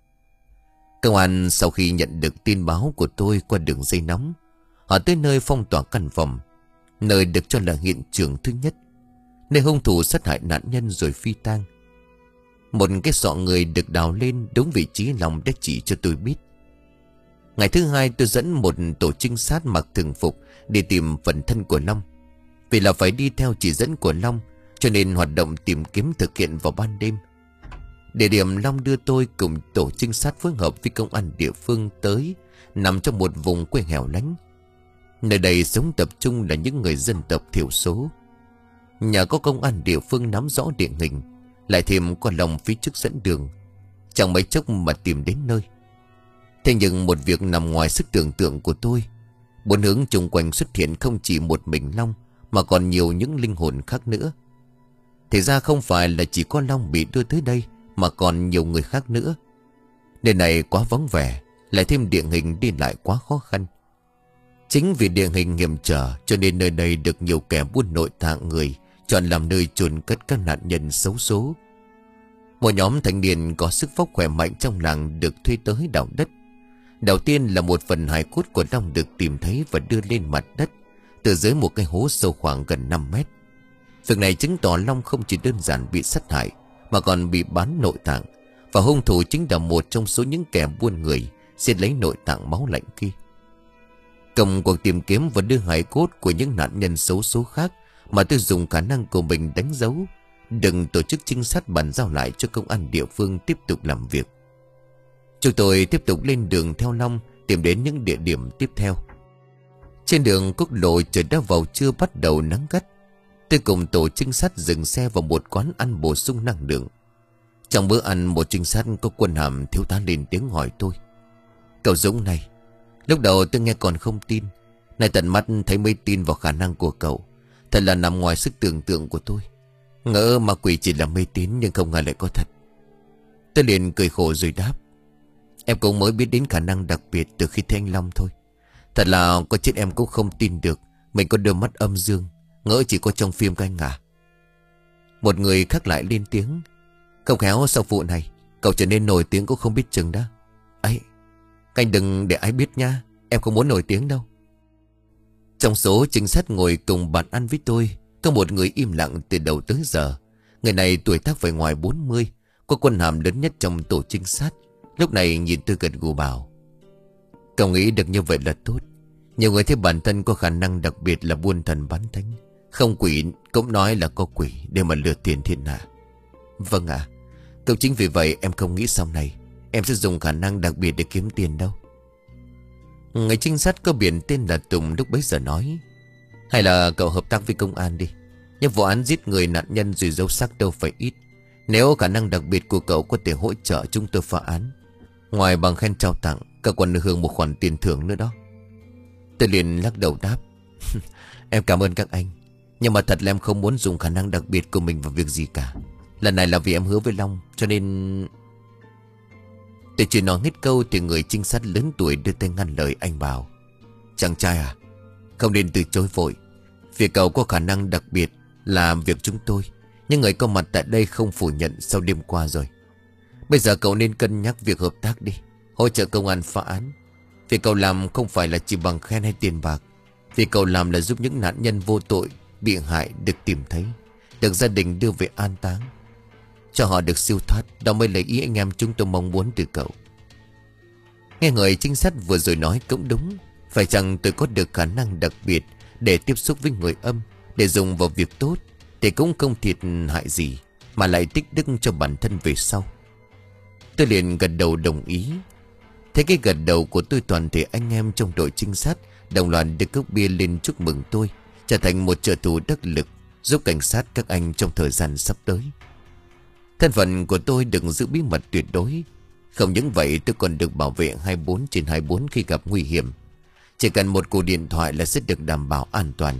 Công an sau khi nhận được tin báo của tôi qua đường dây nóng, họ tới nơi phong tỏa căn phòng, nơi được cho là hiện trường thứ nhất, nơi hung thủ sát hại nạn nhân rồi phi tang. Một cái xọ người được đào lên đúng vị trí Long đã chỉ cho tôi biết. Ngày thứ hai, tôi dẫn một tổ trinh sát mặc thường phục đi tìm phần thân của Long. Vì là phải đi theo chỉ dẫn của Long, cho nên hoạt động tìm kiếm thực hiện vào ban đêm. Địa điểm Long đưa tôi cùng tổ trinh sát phối hợp với công an địa phương tới nằm trong một vùng quê hẻo lánh. Nơi đây sống tập trung là những người dân tộc thiểu số. Nhờ có công an địa phương nắm rõ địa hình, lại thêm có Long phía trước dẫn đường, chẳng mấy chốc mà tìm đến nơi. Thế nhưng một việc nằm ngoài sức tưởng tượng của tôi. Bốn hướng chung quanh xuất hiện không chỉ một mình Long, mà còn nhiều những linh hồn khác nữa. Thì ra không phải là chỉ có Long bị đưa tới đây, mà còn nhiều người khác nữa. Nơi này quá vắng vẻ, lại thêm địa hình đi lại quá khó khăn. Chính vì địa hình hiểm trở, cho nên nơi đây được nhiều kẻ buôn nội tạng người chọn làm nơi chôn cất các nạn nhân xấu số. Một nhóm thanh niên có sức vóc khỏe mạnh trong làng được thuê tới đào đất. Đầu tiên là một phần hài cốt của Long được tìm thấy và đưa lên mặt đất từ dưới một cái hố sâu khoảng gần năm mét. Việc này chứng tỏ Long không chỉ đơn giản bị sát hại, mà còn bị bán nội tạng, và hung thủ chính là một trong số những kẻ buôn người sẽ lấy nội tạng máu lạnh kia. Cầm cuộc tìm kiếm và đưa hài cốt của những nạn nhân xấu số khác mà tôi dùng khả năng của mình đánh dấu, đừng tổ chức trinh sát bàn giao lại cho công an địa phương tiếp tục làm việc. Chúng tôi tiếp tục lên đường theo Long tìm đến những địa điểm tiếp theo. Trên đường quốc lộ, trời đã vào trưa, bắt đầu nắng gắt. Tôi cùng tổ trinh sát dừng xe vào một quán ăn bổ sung năng lượng. Trong bữa ăn, một trinh sát có quân hàm thiếu tá lên tiếng hỏi tôi: cậu Dũng này, lúc đầu tôi nghe còn không tin, nay tận mắt thấy mới tin vào khả năng của cậu. Thật là nằm ngoài sức tưởng tượng của tôi. Ngỡ ma quỷ chỉ là mê tín, nhưng không ngờ lại có thật. Tôi liền cười khổ rồi đáp: em cũng mới biết đến khả năng đặc biệt từ khi thấy anh Long thôi. Thật là có chết em cũng không tin được mình có đôi mắt âm dương, ngỡ chỉ có trong phim các anh à. Một người khác lại lên tiếng: không khéo sau vụ này cậu trở nên nổi tiếng cũng không biết chừng đó. Ấy, anh đừng để ai biết nha, em không muốn nổi tiếng đâu. Trong số trinh sát ngồi cùng bàn ăn với tôi, có một người im lặng từ đầu tới giờ. Người này tuổi tác phải ngoài bốn mươi, có quân hàm lớn nhất trong tổ trinh sát. Lúc này nhìn tôi gật gù bảo: cậu nghĩ được như vậy là tốt. Nhiều người thấy bản thân có khả năng đặc biệt là buôn thần bán thánh, không quỷ cũng nói là có quỷ để mà lừa tiền thiên hạ. Vâng ạ. À, cậu chính vì vậy em không nghĩ sau này em sẽ dùng khả năng đặc biệt để kiếm tiền đâu. Người trinh sát có biển tên là Tùng lúc bấy giờ nói: hay là cậu hợp tác với công an đi. Nhưng vụ án giết người nạn nhân rồi giấu xác đâu phải ít. Nếu khả năng đặc biệt của cậu có thể hỗ trợ chúng tôi phá án, ngoài bằng khen trao tặng, cậu còn được hưởng một khoản tiền thưởng nữa đó. Tôi liền lắc đầu đáp: em cảm ơn các anh, nhưng mà thật là em không muốn dùng khả năng đặc biệt của mình vào việc gì cả. Lần này là vì em hứa với Long, cho nên... Tôi chưa nói hết câu thì người trinh sát lớn tuổi đưa tay ngăn lời anh bảo: chàng trai à, không nên từ chối vội. Việc cậu có khả năng đặc biệt là việc chúng tôi, nhưng người có mặt tại đây không phủ nhận sau đêm qua rồi. Bây giờ cậu nên cân nhắc việc hợp tác đi, hỗ trợ công an phá án. Việc cậu làm không phải là chỉ bằng khen hay tiền bạc. Việc cậu làm là giúp những nạn nhân vô tội bị hại được tìm thấy, được gia đình đưa về an táng, cho họ được siêu thoát. Đó mới là ý anh em chúng tôi mong muốn từ cậu. Nghe người trinh sát vừa rồi nói cũng đúng. Phải chăng tôi có được khả năng đặc biệt để tiếp xúc với người âm, để dùng vào việc tốt, thì cũng không thiệt hại gì, mà lại tích đức cho bản thân về sau. Tôi liền gật đầu đồng ý. Thế cái gật đầu của tôi, toàn thể anh em trong đội trinh sát đồng loạt đưa cốc bia lên chúc mừng tôi trở thành một trợ thủ đắc lực, giúp cảnh sát các anh trong thời gian sắp tới. Thân phận của tôi được giữ bí mật tuyệt đối. Không những vậy, tôi còn được bảo vệ hai mươi bốn trên hai mươi bốn khi gặp nguy hiểm. Chỉ cần một cuộc điện thoại là sẽ được đảm bảo an toàn.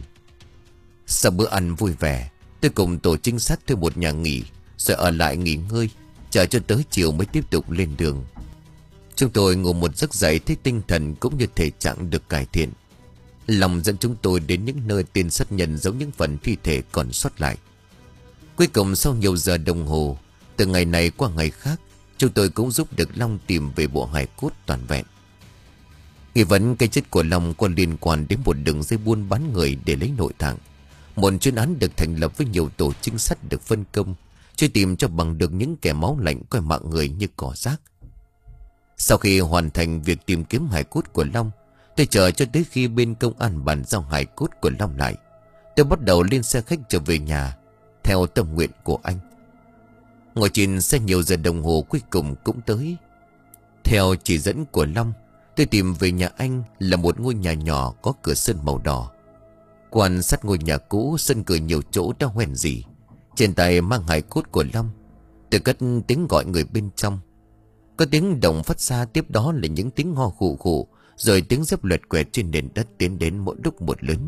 Sau bữa ăn vui vẻ, tôi cùng tổ trinh sát thuê một nhà nghỉ, rồi ở lại nghỉ ngơi, chờ cho tới chiều mới tiếp tục lên đường. Chúng tôi ngủ một giấc dậy thấy tinh thần cũng như thể trạng được cải thiện. Long dẫn chúng tôi đến những nơi tên sát nhân giấu những phần thi thể còn sót lại. Cuối cùng sau nhiều giờ đồng hồ, từ ngày này qua ngày khác, chúng tôi cũng giúp được Long tìm về bộ hài cốt toàn vẹn. Nghi vấn cái chết của Long có liên quan đến một đường dây buôn bán người để lấy nội tạng. Một chuyên án được thành lập với nhiều tổ trinh sát được phân công, truy tìm cho bằng được những kẻ máu lạnh coi mạng người như cỏ rác. Sau khi hoàn thành việc tìm kiếm hài cốt của Long, tôi chờ cho tới khi bên công an bàn giao hài cốt của Long lại, tôi bắt đầu lên xe khách trở về nhà theo tâm nguyện của anh. Ngồi trên xe nhiều giờ đồng hồ cuối cùng cũng tới. Theo chỉ dẫn của Long, tôi tìm về nhà anh là một ngôi nhà nhỏ có cửa sân màu đỏ. Quan sát ngôi nhà cũ, sân cửa nhiều chỗ đã hoen rỉ. Trên tay mang hài cốt của Long. Tôi cất tiếng gọi người bên trong. Có tiếng động phát ra, tiếp đó là những tiếng ho khụ khụ, rồi tiếng dép loẹt quẹt trên nền đất tiến đến mỗi lúc một lớn.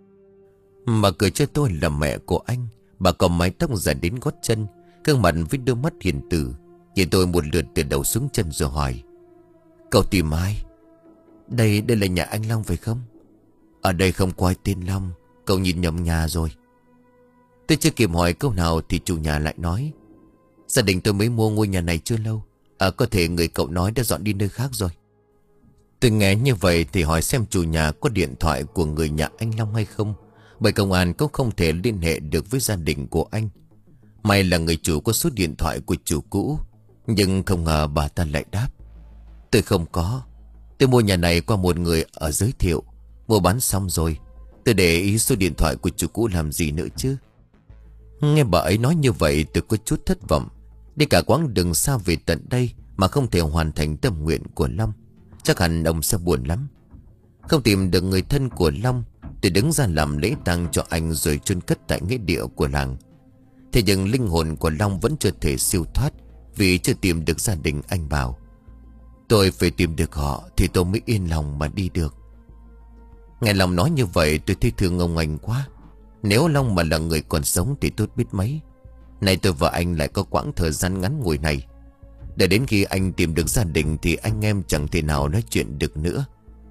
Mà cười cho tôi là mẹ của anh. Bà có mái tóc dài đến gót chân, gương mặt với đôi mắt hiền từ, nhìn tôi một lượt từ đầu xuống chân rồi hỏi: cậu tìm ai? Đây, đây là nhà anh Long phải không? Ở đây không có ai tên Long, cậu nhìn nhầm nhà rồi. Tôi chưa kịp hỏi câu nào thì chủ nhà lại nói: gia đình tôi mới mua ngôi nhà này chưa lâu. À, có thể người cậu nói đã dọn đi nơi khác rồi. Tôi nghe như vậy thì hỏi xem chủ nhà có điện thoại của người nhà anh Long hay không, bởi công an cũng không thể liên hệ được với gia đình của anh. May là người chủ có số điện thoại của chủ cũ, nhưng không ngờ bà ta lại đáp: tôi không có. Tôi mua nhà này qua một người ở giới thiệu. Mua bán xong rồi, tôi để ý số điện thoại của chủ cũ làm gì nữa chứ. Nghe bà ấy nói như vậy tôi có chút thất vọng. Đi cả quãng đường xa về tận đây mà không thể hoàn thành tâm nguyện của Long, chắc hẳn ông sẽ buồn lắm. Không tìm được người thân của Long, tôi đứng ra làm lễ tang cho anh rồi chôn cất tại nghĩa địa của làng. Thế nhưng linh hồn của Long vẫn chưa thể siêu thoát, vì chưa tìm được gia đình anh Bảo. Tôi phải tìm được họ thì tôi mới yên lòng mà đi được. Nghe Long nói như vậy tôi thấy thương ông anh quá. Nếu Long mà là người còn sống thì tốt biết mấy. Nay tôi và anh lại có quãng thời gian ngắn ngủi này. Để đến khi anh tìm được gia đình thì anh em chẳng thể nào nói chuyện được nữa.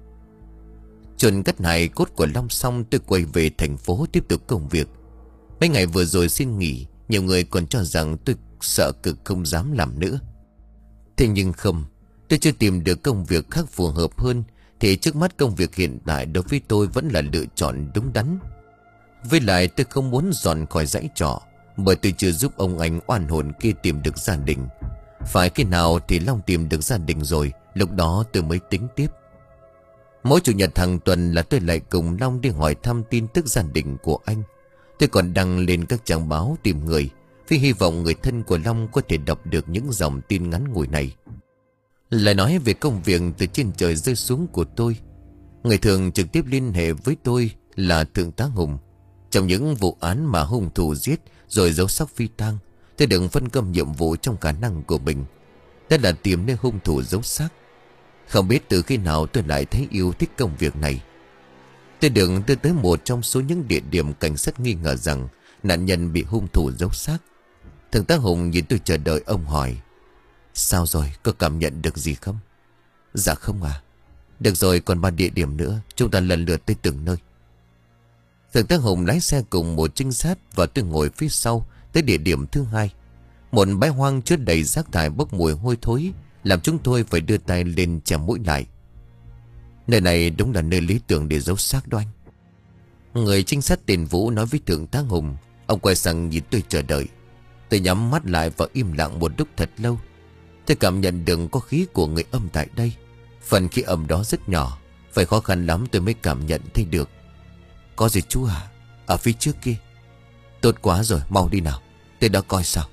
Chôn cất hài cốt của Long xong, tôi quay về thành phố tiếp tục công việc. Mấy ngày vừa rồi xin nghỉ, nhiều người còn cho rằng tôi sợ cực không dám làm nữa. Thế nhưng không, tôi chưa tìm được công việc khác phù hợp hơn, thì trước mắt công việc hiện tại đối với tôi vẫn là lựa chọn đúng đắn. Với lại tôi không muốn dọn khỏi dãy trọ, Bởi tôi chưa giúp ông anh oan hồn kia tìm được gia đình. Phải khi nào thì Long tìm được gia đình rồi, lúc đó tôi mới tính tiếp. Mỗi chủ nhật hàng tuần là tôi lại cùng Long đi hỏi thăm tin tức gia đình của anh. Tôi còn đăng lên các trang báo tìm người, vì hy vọng người thân của Long có thể đọc được những dòng tin ngắn ngủi này. Lại nói về công việc từ trên trời rơi xuống của tôi. Người thường trực tiếp liên hệ với tôi là Thượng tá Hùng. Trong những vụ án mà hung thủ giết rồi giấu xác phi tang, tôi được phân công nhiệm vụ trong khả năng của mình, đó là tìm nơi hung thủ giấu xác. Không biết từ khi nào tôi lại thấy yêu thích công việc này. Tôi được đưa tới một trong số những địa điểm cảnh sát nghi ngờ rằng nạn nhân bị hung thủ giấu xác. Thượng tá Hùng nhìn tôi chờ đợi, ông hỏi: sao rồi, có cảm nhận được gì không? Dạ không à. Được rồi, còn ba địa điểm nữa, chúng ta lần lượt tới từng nơi. Thượng tá Hùng lái xe cùng một trinh sát và tôi ngồi phía sau tới địa điểm thứ hai. Một bãi hoang chứa đầy rác thải bốc mùi hôi thối, làm chúng tôi phải đưa tay lên che mũi lại. Nơi này đúng là nơi lý tưởng để giấu xác đó anh. Người trinh sát tên Vũ nói với Thượng tá Hùng. Ông quay sang nhìn tôi chờ đợi. Tôi nhắm mắt lại và im lặng một lúc thật lâu. Tôi cảm nhận được có khí của người âm tại đây. Phần khí âm đó rất nhỏ, phải khó khăn lắm tôi mới cảm nhận thấy được. Có gì chú à? Ở phía trước kia. Tốt quá rồi, mau đi nào, tôi đã coi sao.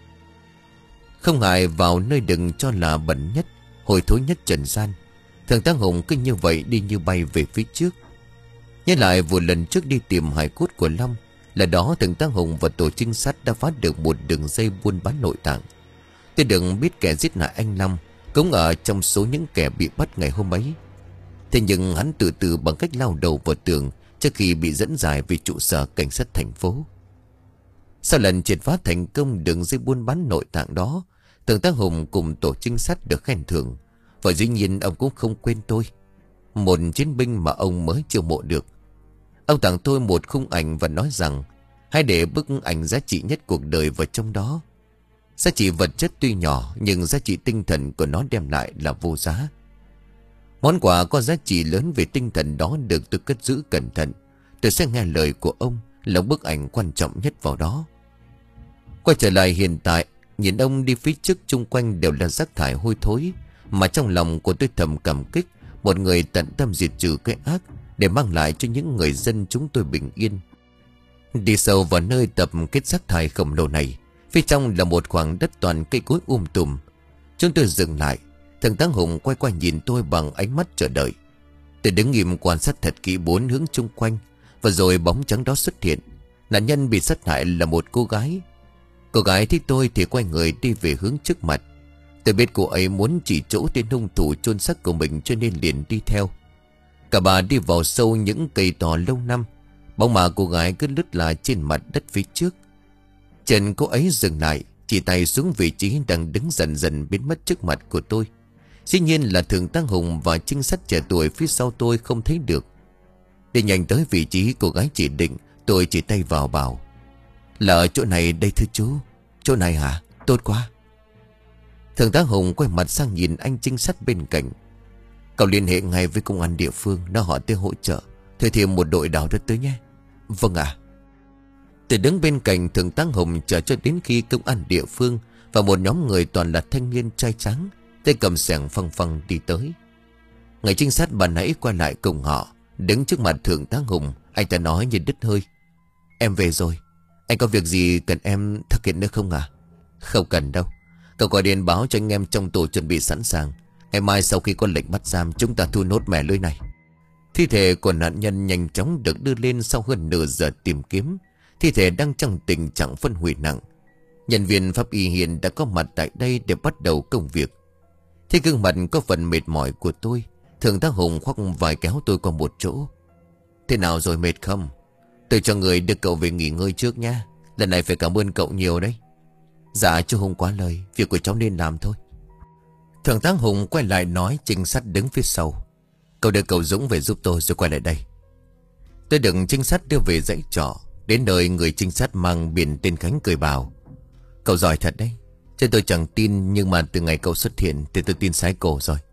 Không ngại vào nơi đừng cho là bẩn nhất, hôi thối nhất trần gian, Thượng tá Hùng cứ như vậy đi như bay về phía trước. Nhớ lại vừa lần trước đi tìm hài cốt của Long, là đó Thượng tá Hùng và tổ trinh sát đã phá được một đường dây buôn bán nội tạng. Tôi đừng biết kẻ giết hại anh Long cũng ở trong số những kẻ bị bắt ngày hôm ấy. Thế nhưng hắn từ từ bằng cách lao đầu vào tường trước khi bị dẫn giải về trụ sở cảnh sát thành phố. Sau lần triệt phá thành công đường dây buôn bán nội tạng đó, Thượng tá Hùng cùng tổ trinh sát được khen thưởng. Và dĩ nhiên ông cũng không quên tôi, một chiến binh mà ông mới chiêu mộ được. Ông tặng tôi một khung ảnh và nói rằng hãy để bức ảnh giá trị nhất cuộc đời vào trong đó. Giá trị vật chất tuy nhỏ, nhưng giá trị tinh thần của nó đem lại là vô giá. Món quà có giá trị lớn về tinh thần đó được tôi cất giữ cẩn thận. Tôi sẽ nghe lời của ông, là bức ảnh quan trọng nhất vào đó. Quay trở lại hiện tại, nhìn ông đi phía trước chung quanh đều là rác thải hôi thối, mà trong lòng của tôi thầm cảm kích một người tận tâm diệt trừ cái ác để mang lại cho những người dân chúng tôi bình yên. Đi sâu vào nơi tập kết rác thải khổng lồ này, phía trong là một khoảng đất toàn cây cối um tùm. Chúng tôi dừng lại. Thượng tá Hùng quay qua nhìn tôi bằng ánh mắt chờ đợi. Tôi đứng im quan sát thật kỹ bốn hướng chung quanh, và rồi bóng trắng đó xuất hiện. Nạn nhân bị sát hại là một cô gái. Cô gái thấy tôi thì quay người đi về hướng trước mặt. Tôi biết cô ấy muốn chỉ chỗ tên hung thủ chôn xác của mình, cho nên liền đi theo. Cả bà đi vào sâu những cây to lâu năm. Bóng mà cô gái cứ lướt là trên mặt đất phía trước. Chân cô ấy dừng lại, chỉ tay xuống vị trí đang đứng dần dần biến mất trước mặt của tôi. Dĩ nhiên là Thượng tá Hùng và trinh sát trẻ tuổi phía sau tôi không thấy được. Để nhanh tới vị trí cô gái chỉ định, tôi chỉ tay vào bảo: là ở chỗ này đây thưa chú. Chỗ này hả? Tốt quá. Thượng tá Hùng quay mặt sang nhìn anh trinh sát bên cạnh. Cậu liên hệ ngay với công an địa phương, nó họ tới hỗ trợ. Thuê thêm một đội đào đất tới nhé. Vâng ạ. À. Tôi đứng bên cạnh Thượng tá Hùng chờ cho đến khi công an địa phương và một nhóm người toàn là thanh niên trai trắng, tay cầm xẻng phăng phăng đi tới. Người trinh sát bà nãy quay lại cùng họ, đứng trước mặt Thượng tá Hùng. Anh ta nói như đứt hơi: em về rồi. Anh có việc gì cần em thực hiện nữa không à? Không cần đâu. Cậu gọi điện báo cho anh em trong tổ chuẩn bị sẵn sàng. Ngày mai sau khi có lệnh bắt giam, chúng ta thu nốt mẻ lưới này. Thi thể của nạn nhân nhanh chóng được đưa lên sau hơn nửa giờ tìm kiếm. Thi thể đang trong tình trạng phân hủy nặng. Nhân viên pháp y hiện đã có mặt tại đây để bắt đầu công việc. Thế gương mặt có phần mệt mỏi của tôi, Thượng tá Hùng khoác vài kéo tôi qua một chỗ. Thế nào rồi, mệt không? Tôi cho người đưa cậu về nghỉ ngơi trước nha. Lần này phải cảm ơn cậu nhiều đấy. Dạ chú Hùng quá lời, việc của cháu nên làm thôi. Thượng tá Hùng quay lại nói trinh sát đứng phía sau: cậu đưa cậu Dũng về giúp tôi rồi quay lại đây. Tôi được trinh sát đưa về dãy trọ. Đến nơi người trinh sát mang biển tên Khánh cười bảo: cậu giỏi thật đấy. Chứ tôi chẳng tin, nhưng mà từ ngày cậu xuất hiện thì tôi tin sái cổ rồi.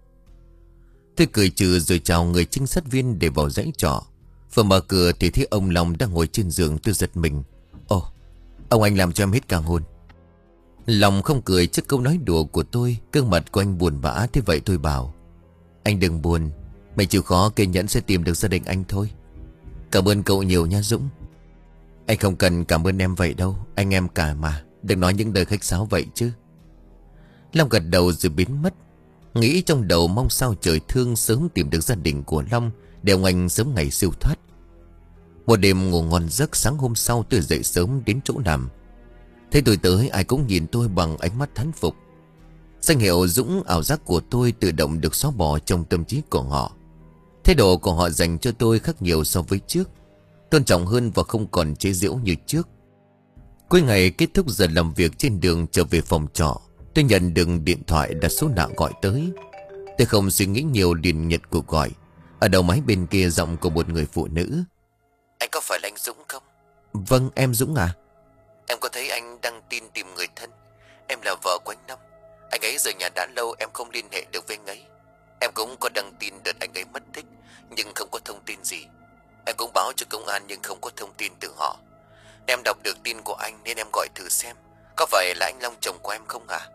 Tôi cười trừ rồi chào người trinh sát viên để vào dãy trọ. Vừa mở cửa thì thấy ông Long đang ngồi trên giường. Tôi giật mình: ồ, Ông anh làm cho em hết cả hồn. Lòng không cười trước câu nói đùa của tôi. Gương mặt của anh buồn bã. Thế vậy tôi bảo: Anh đừng buồn, mày chịu khó kiên nhẫn sẽ tìm được gia đình anh thôi. Cảm ơn cậu nhiều nha Dũng. Anh không cần cảm ơn em vậy đâu, anh em cả mà. Đừng nói những lời khách sáo vậy chứ. Long gật đầu rồi biến mất. Nghĩ trong đầu mong sao trời thương sớm tìm được gia đình của Long, để ông anh sớm ngày siêu thoát. Một đêm ngủ ngon giấc, sáng hôm sau tôi dậy sớm đến chỗ làm. Thấy tôi tới, ai cũng nhìn tôi bằng ánh mắt thán phục. Danh hiệu Dũng ảo giác của tôi tự động được xóa bỏ trong tâm trí của họ. Thái độ của họ dành cho tôi khác nhiều so với trước, tôn trọng hơn và không còn chế giễu như trước. Cuối ngày kết thúc giờ làm việc, trên đường trở về phòng trọ, tôi nhận được điện thoại đặt số lạ gọi tới. Tôi không suy nghĩ nhiều liền nhận cuộc gọi. Ở đầu máy bên kia giọng của một người phụ nữ: Anh có phải là anh Dũng không? Vâng, em Dũng à. Em có thấy anh đăng tin tìm người thân. Em là vợ của anh Năm. Anh ấy rời nhà đã lâu, em không liên hệ được với anh ấy. Em cũng có đăng tin đợt anh ấy mất tích, nhưng không có thông tin gì. Em cũng báo cho công an nhưng không có thông tin từ họ. Em đọc được tin của anh nên em gọi thử xem có phải là anh Long chồng của em không hả?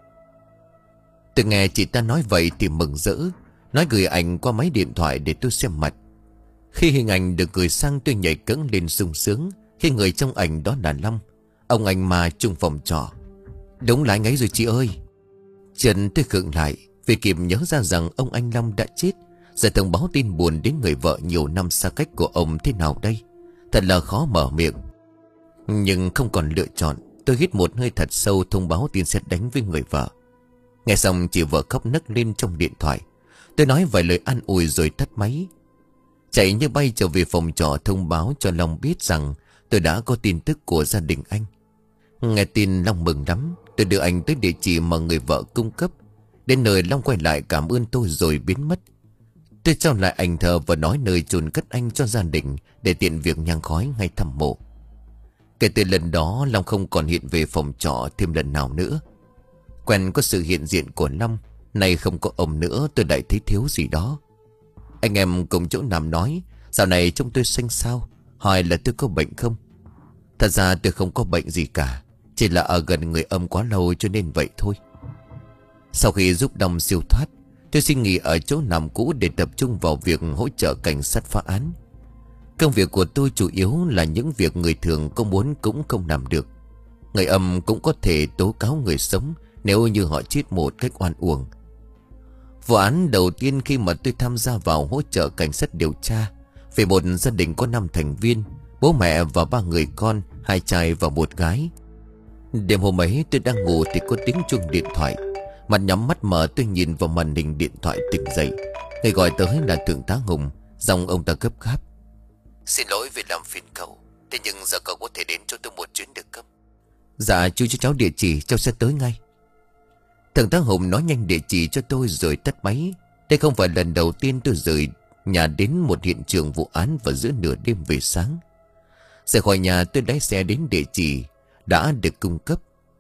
Từ nghe chị ta nói vậy thì mừng rỡ, nói gửi ảnh qua máy điện thoại để tôi xem mặt. Khi hình ảnh được gửi sang, tôi nhảy cẫng lên sung sướng khi người trong ảnh đó là Long, ông anh mà chung phòng trọ. Đúng là anh ấy rồi chị ơi. Chân tôi khựng lại vì kịp nhớ ra rằng ông anh Long đã chết. Giờ thông báo tin buồn đến người vợ nhiều năm xa cách của ông thế nào đây? Thật là khó mở miệng. Nhưng không còn lựa chọn, tôi hít một hơi thật sâu thông báo tin sét đánh với người vợ. Nghe xong chị vợ khóc nấc lên trong điện thoại. Tôi nói vài lời an ủi rồi tắt máy, chạy như bay trở về phòng trọ thông báo cho Long biết rằng tôi đã có tin tức của gia đình anh. Nghe tin Long mừng lắm. Tôi đưa anh tới địa chỉ mà người vợ cung cấp. Đến nơi Long quay lại cảm ơn tôi rồi biến mất. Tôi trao lại ảnh thờ và nói nơi chôn cất anh cho gia đình để tiện việc nhang khói ngay thăm mộ. Kể từ lần đó Long không còn hiện về phòng trọ thêm lần nào nữa. Quen có sự hiện diện của Long, nay không có ông nữa tôi lại thấy thiếu gì đó. Anh em cùng chỗ nằm nói dạo này trông tôi xanh xao, hỏi là tôi có bệnh không. Thật ra tôi không có bệnh gì cả, chỉ là ở gần người âm quá lâu cho nên vậy thôi. Sau khi giúp Long siêu thoát, tôi xin nghỉ ở chỗ nằm cũ để tập trung vào việc hỗ trợ cảnh sát phá án. Công việc của tôi chủ yếu là những việc người thường có muốn cũng không làm được. Người âm cũng có thể tố cáo người sống nếu như họ chết một cách oan uổng. Vụ án đầu tiên khi mà tôi tham gia vào hỗ trợ cảnh sát điều tra về một gia đình có năm thành viên, bố mẹ và ba người con, hai trai và một gái. Đêm hôm ấy tôi đang ngủ thì có tiếng chuông điện thoại. Mặt nhắm mắt mở, tôi nhìn vào màn hình điện thoại tỉnh dậy. Người gọi tới là Thượng tá Hùng. Giọng ông ta gấp gáp: Xin lỗi vì làm phiền cậu, thế nhưng giờ cậu có thể đến cho tôi một chuyến được không? Dạ chú cho cháu địa chỉ, cháu sẽ tới ngay. Thượng tá Hùng nói nhanh địa chỉ cho tôi rồi tắt máy. Đây không phải lần đầu tiên tôi rời nhà đến một hiện trường vụ án vào giữa nửa đêm về sáng. Rời khỏi nhà tôi lái xe đến địa chỉ đã được cung cấp.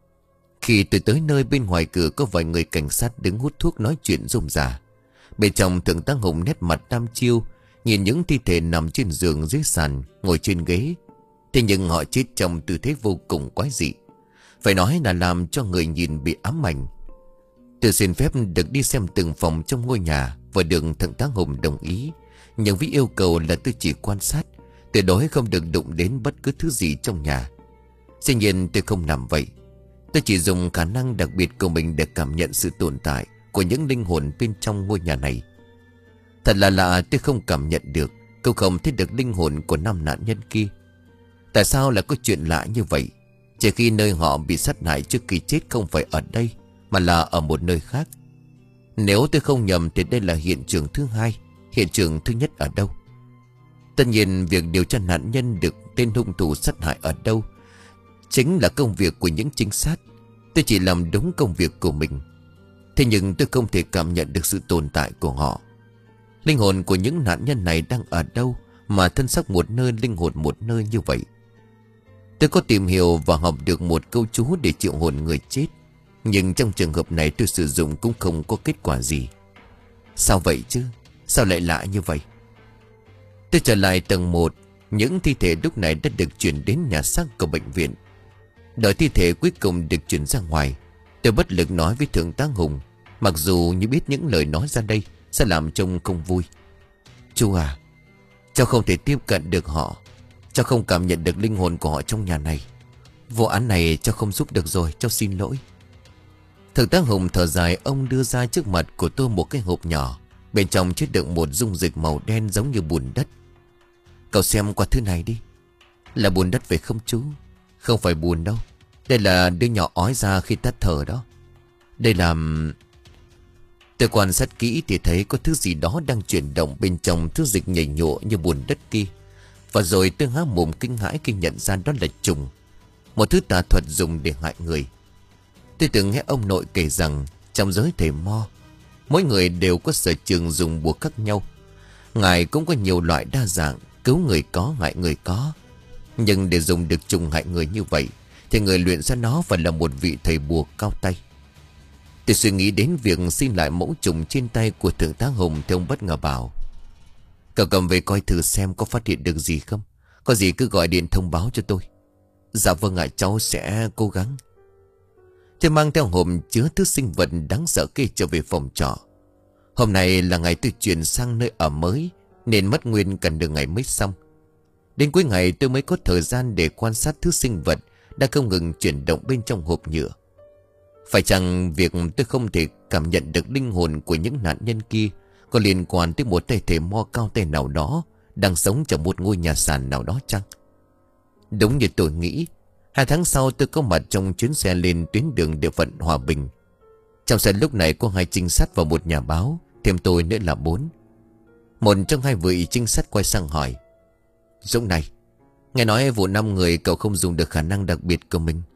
Khi tôi tới nơi, bên ngoài cửa có vài người cảnh sát đứng hút thuốc nói chuyện rôm rả. Bên trong Thượng tá Hùng nét mặt đăm chiêu, nhìn những thi thể nằm trên giường, dưới sàn, ngồi trên ghế. Thế nhưng họ chết trong tư thế vô cùng quái dị, phải nói là làm cho người nhìn bị ám ảnh. Tôi xin phép được đi xem từng phòng trong ngôi nhà và được Thượng tá Hùng đồng ý, nhưng với yêu cầu là tôi chỉ quan sát, tuyệt đối không được đụng đến bất cứ thứ gì trong nhà. Dĩ nhiên tôi không làm vậy. Tôi chỉ dùng khả năng đặc biệt của mình để cảm nhận sự tồn tại của những linh hồn bên trong ngôi nhà này. Thật là lạ, tôi không cảm nhận được, cũng không thấy được linh hồn của năm nạn nhân kia. Tại sao lại có chuyện lạ như vậy? Chỉ khi nơi họ bị sát hại trước khi chết không phải ở đây, mà là ở một nơi khác. Nếu tôi không nhầm thì đây là hiện trường thứ hai. Hiện trường thứ nhất ở đâu? Tất nhiên việc điều tra nạn nhân được tên hung thủ sát hại ở đâu chính là công việc của những trinh sát. Tôi chỉ làm đúng công việc của mình. Thế nhưng tôi không thể cảm nhận được sự tồn tại của họ. Linh hồn của những nạn nhân này đang ở đâu mà thân xác một nơi, linh hồn một nơi như vậy? Tôi có tìm hiểu và học được một câu chú để triệu hồn người chết, nhưng trong trường hợp này tôi sử dụng cũng không có kết quả gì. Sao vậy chứ? Sao lại lạ như vậy? Tôi trở lại tầng một. Những thi thể lúc này đã được chuyển đến nhà xác của bệnh viện. Đợi thi thể cuối cùng được chuyển ra ngoài, tôi bất lực nói với Thượng tá Hùng, mặc dù như biết những lời nói ra đây sẽ làm trông không vui. Chú à, cháu không thể tiếp cận được họ. Cháu không cảm nhận được linh hồn của họ trong nhà này. Vụ án này cháu không giúp được rồi, cháu xin lỗi. Thượng tá Hùng thở dài, ông đưa ra trước mặt của tôi một cái hộp nhỏ. Bên trong chứa đựng một dung dịch màu đen giống như bùn đất. Cậu xem qua thứ này đi. Là bùn đất phải không chú? Không phải bùn đâu. Đây là đứa nhỏ ói ra khi tắt thở đó. Đây là... Tôi quan sát kỹ thì thấy có thứ gì đó đang chuyển động bên trong thứ dịch nhảy nhụa như bùn đất kia. Và rồi tôi há mồm kinh hãi khi nhận ra đó là trùng. Một thứ tà thuật dùng để hại người. Tôi từng nghe ông nội kể rằng trong giới thầy mo, mỗi người đều có sở trường dùng bùa khác nhau. Ngài cũng có nhiều loại đa dạng, cứu người có, hại người có. Nhưng để dùng được trùng hại người như vậy thì người luyện ra nó phải là một vị thầy bùa cao tay. Tôi suy nghĩ đến việc xin lại mẫu trùng trên tay của Thượng tá Hùng thì ông bất ngờ bảo: Cậu cầm về coi thử xem có phát hiện được gì không. Có gì cứ gọi điện thông báo cho tôi. Dạ vâng ạ, cháu sẽ cố gắng. Tôi mang theo hộp chứa thứ sinh vật đáng sợ kia trở về phòng trọ. Hôm nay là ngày tôi chuyển sang nơi ở mới, nên mất nguyên cả đường ngày mới xong. Đến cuối ngày tôi mới có thời gian để quan sát thứ sinh vật đang không ngừng chuyển động bên trong hộp nhựa. Phải chăng việc tôi không thể cảm nhận được linh hồn của những nạn nhân kia có liên quan tới một tay thể mo cao tay nào đó đang sống trong một ngôi nhà sàn nào đó chăng? Đúng như tôi nghĩ, hai tháng sau tôi có mặt trong chuyến xe lên tuyến đường địa phận Hòa Bình. Trong xe lúc này có hai trinh sát và một nhà báo, thêm tôi nữa là bốn. Một trong hai vị trinh sát quay sang hỏi: Dũng này, nghe nói vụ năm người cậu không dùng được khả năng đặc biệt của mình.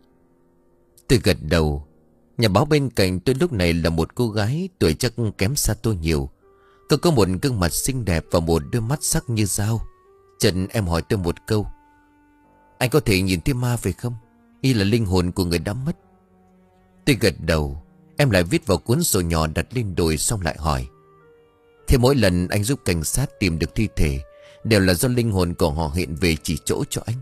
Tôi gật đầu. Nhà báo bên cạnh tôi lúc này là một cô gái tuổi chắc kém xa tôi nhiều. Cô có một gương mặt xinh đẹp và một đôi mắt sắc như dao. Trần em hỏi tôi một câu: Anh có thể nhìn thấy ma phải không? Y là linh hồn của người đã mất. Tôi gật đầu. Em lại viết vào cuốn sổ nhỏ đặt lên đồi, xong lại hỏi: Thế mỗi lần anh giúp cảnh sát tìm được thi thể đều là do linh hồn của họ hiện về chỉ chỗ cho anh?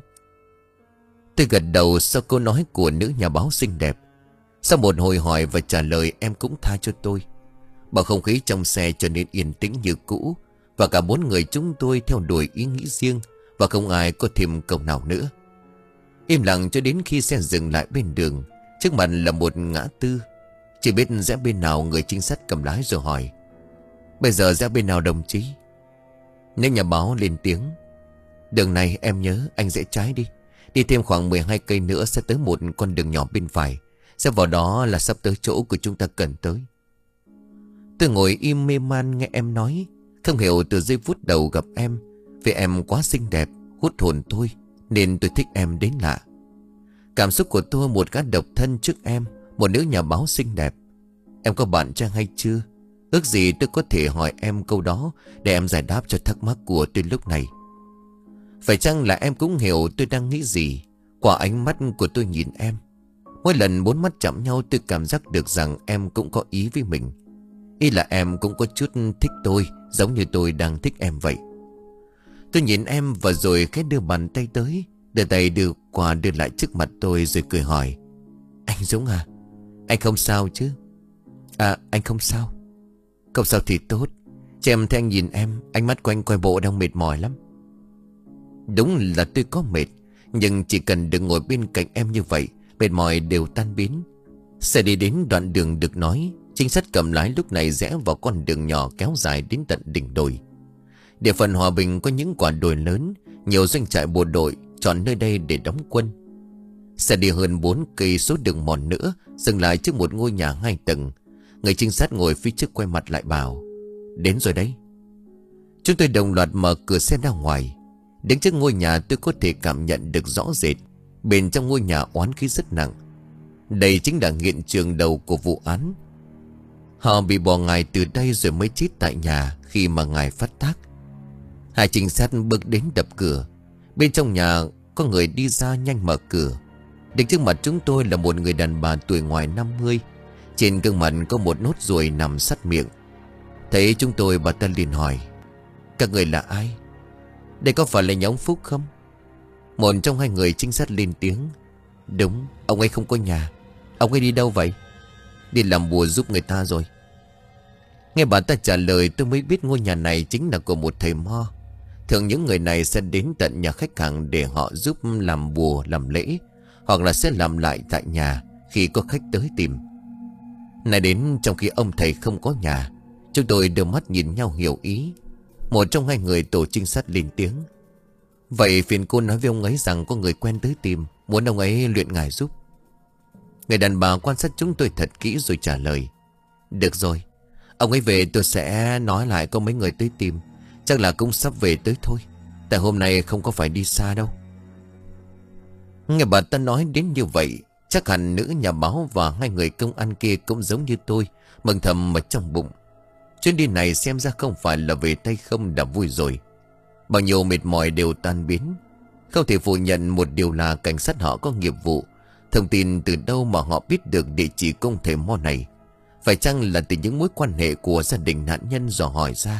Tôi gật đầu sau câu nói của nữ nhà báo xinh đẹp. Sau một hồi hỏi và trả lời, em cũng tha cho tôi. Bầu không khí trong xe trở nên yên tĩnh như cũ, và cả bốn người chúng tôi theo đuổi ý nghĩ riêng, và không ai có thêm câu nào nữa. Im lặng cho đến khi xe dừng lại bên đường. Trước mặt là một ngã tư. Chỉ biết rẽ bên nào, người trinh sát cầm lái rồi hỏi: Bây giờ rẽ bên nào đồng chí? Nếu nhà báo lên tiếng: Đường này em nhớ, anh rẽ trái đi. Đi thêm khoảng mười hai cây nữa sẽ tới một con đường nhỏ bên phải. Sẽ vào đó là sắp tới chỗ của chúng ta cần tới. Tôi ngồi im mê man nghe em nói. Không hiểu từ giây phút đầu gặp em, vì em quá xinh đẹp, hút hồn tôi, nên tôi thích em đến lạ. Cảm xúc của tôi một gã độc thân trước em, một nữ nhà báo xinh đẹp. Em có bạn trai hay chưa? Ước gì tôi có thể hỏi em câu đó để em giải đáp cho thắc mắc của tôi lúc này. Phải chăng là em cũng hiểu tôi đang nghĩ gì qua ánh mắt của tôi nhìn em? Mỗi lần bốn mắt chạm nhau tôi cảm giác được rằng em cũng có ý với mình. Ý là em cũng có chút thích tôi, giống như tôi đang thích em vậy. Tôi nhìn em và rồi khẽ đưa bàn tay tới, đưa tay đưa qua đưa lại trước mặt tôi rồi cười hỏi: Anh Dũng à, anh không sao chứ? À, anh không sao. Không sao thì tốt. Chứ em thấy anh nhìn em, ánh mắt của anh coi bộ đang mệt mỏi lắm. Đúng là tôi có mệt, nhưng chỉ cần đừng ngồi bên cạnh em như vậy, mệt mỏi đều tan biến. Xe đi đến đoạn đường được nói, trinh sát cầm lái lúc này rẽ vào con đường nhỏ kéo dài đến tận đỉnh đồi. Địa phận Hòa Bình có những quả đồi lớn, nhiều doanh trại bộ đội chọn nơi đây để đóng quân. Xe đi hơn bốn cây số đường mòn nữa, dừng lại trước một ngôi nhà hai tầng. Người trinh sát ngồi phía trước quay mặt lại bảo: Đến rồi đấy. Chúng tôi đồng loạt mở cửa xe ra ngoài. Đứng trước ngôi nhà tôi có thể cảm nhận được rõ rệt, bên trong ngôi nhà oán khí rất nặng. Đây chính là hiện trường đầu của vụ án. Họ bị bỏ ngài từ đây rồi mới chết tại nhà khi mà ngài phát tác. Hai trinh sát bước đến đập cửa. Bên trong nhà có người đi ra nhanh mở cửa. Đứng trước mặt chúng tôi là một người đàn bà tuổi ngoài năm mươi. Trên gương mặt có một nốt ruồi nằm sát miệng. Thấy chúng tôi, bà ta liền hỏi: Các người là ai? Đây có phải là nhóm Phúc không? Một trong hai người trinh sát lên tiếng: Đúng, ông ấy không có nhà. Ông ấy đi đâu vậy? Đi làm bùa giúp người ta rồi. Nghe bà ta trả lời tôi mới biết ngôi nhà này chính là của một thầy mo. Thường những người này sẽ đến tận nhà khách hàng để họ giúp làm bùa, làm lễ, hoặc là sẽ làm lại tại nhà khi có khách tới tìm. Này đến trong khi ông thầy không có nhà, chúng tôi đưa mắt nhìn nhau hiểu ý. Một trong hai người tổ trinh sát lên tiếng: vậy phiền cô nói với ông ấy rằng có người quen tới tìm, muốn ông ấy luyện ngải giúp. Người đàn bà quan sát chúng tôi thật kỹ rồi trả lời: được rồi, ông ấy về tôi sẽ nói lại có mấy người tới tìm. Chắc là cũng sắp về tới thôi, tại hôm nay không có phải đi xa đâu. Nghe bà ta nói đến như vậy, chắc hẳn nữ nhà báo và hai người công an kia cũng giống như tôi, mừng thầm ở trong bụng. Chuyến đi này xem ra không phải là về tay không đã vui rồi. Bao nhiêu mệt mỏi đều tan biến. Không thể phủ nhận một điều là cảnh sát họ có nghiệp vụ. Thông tin từ đâu mà họ biết được địa chỉ công thể mo này? Phải chăng là từ những mối quan hệ của gia đình nạn nhân dò hỏi ra?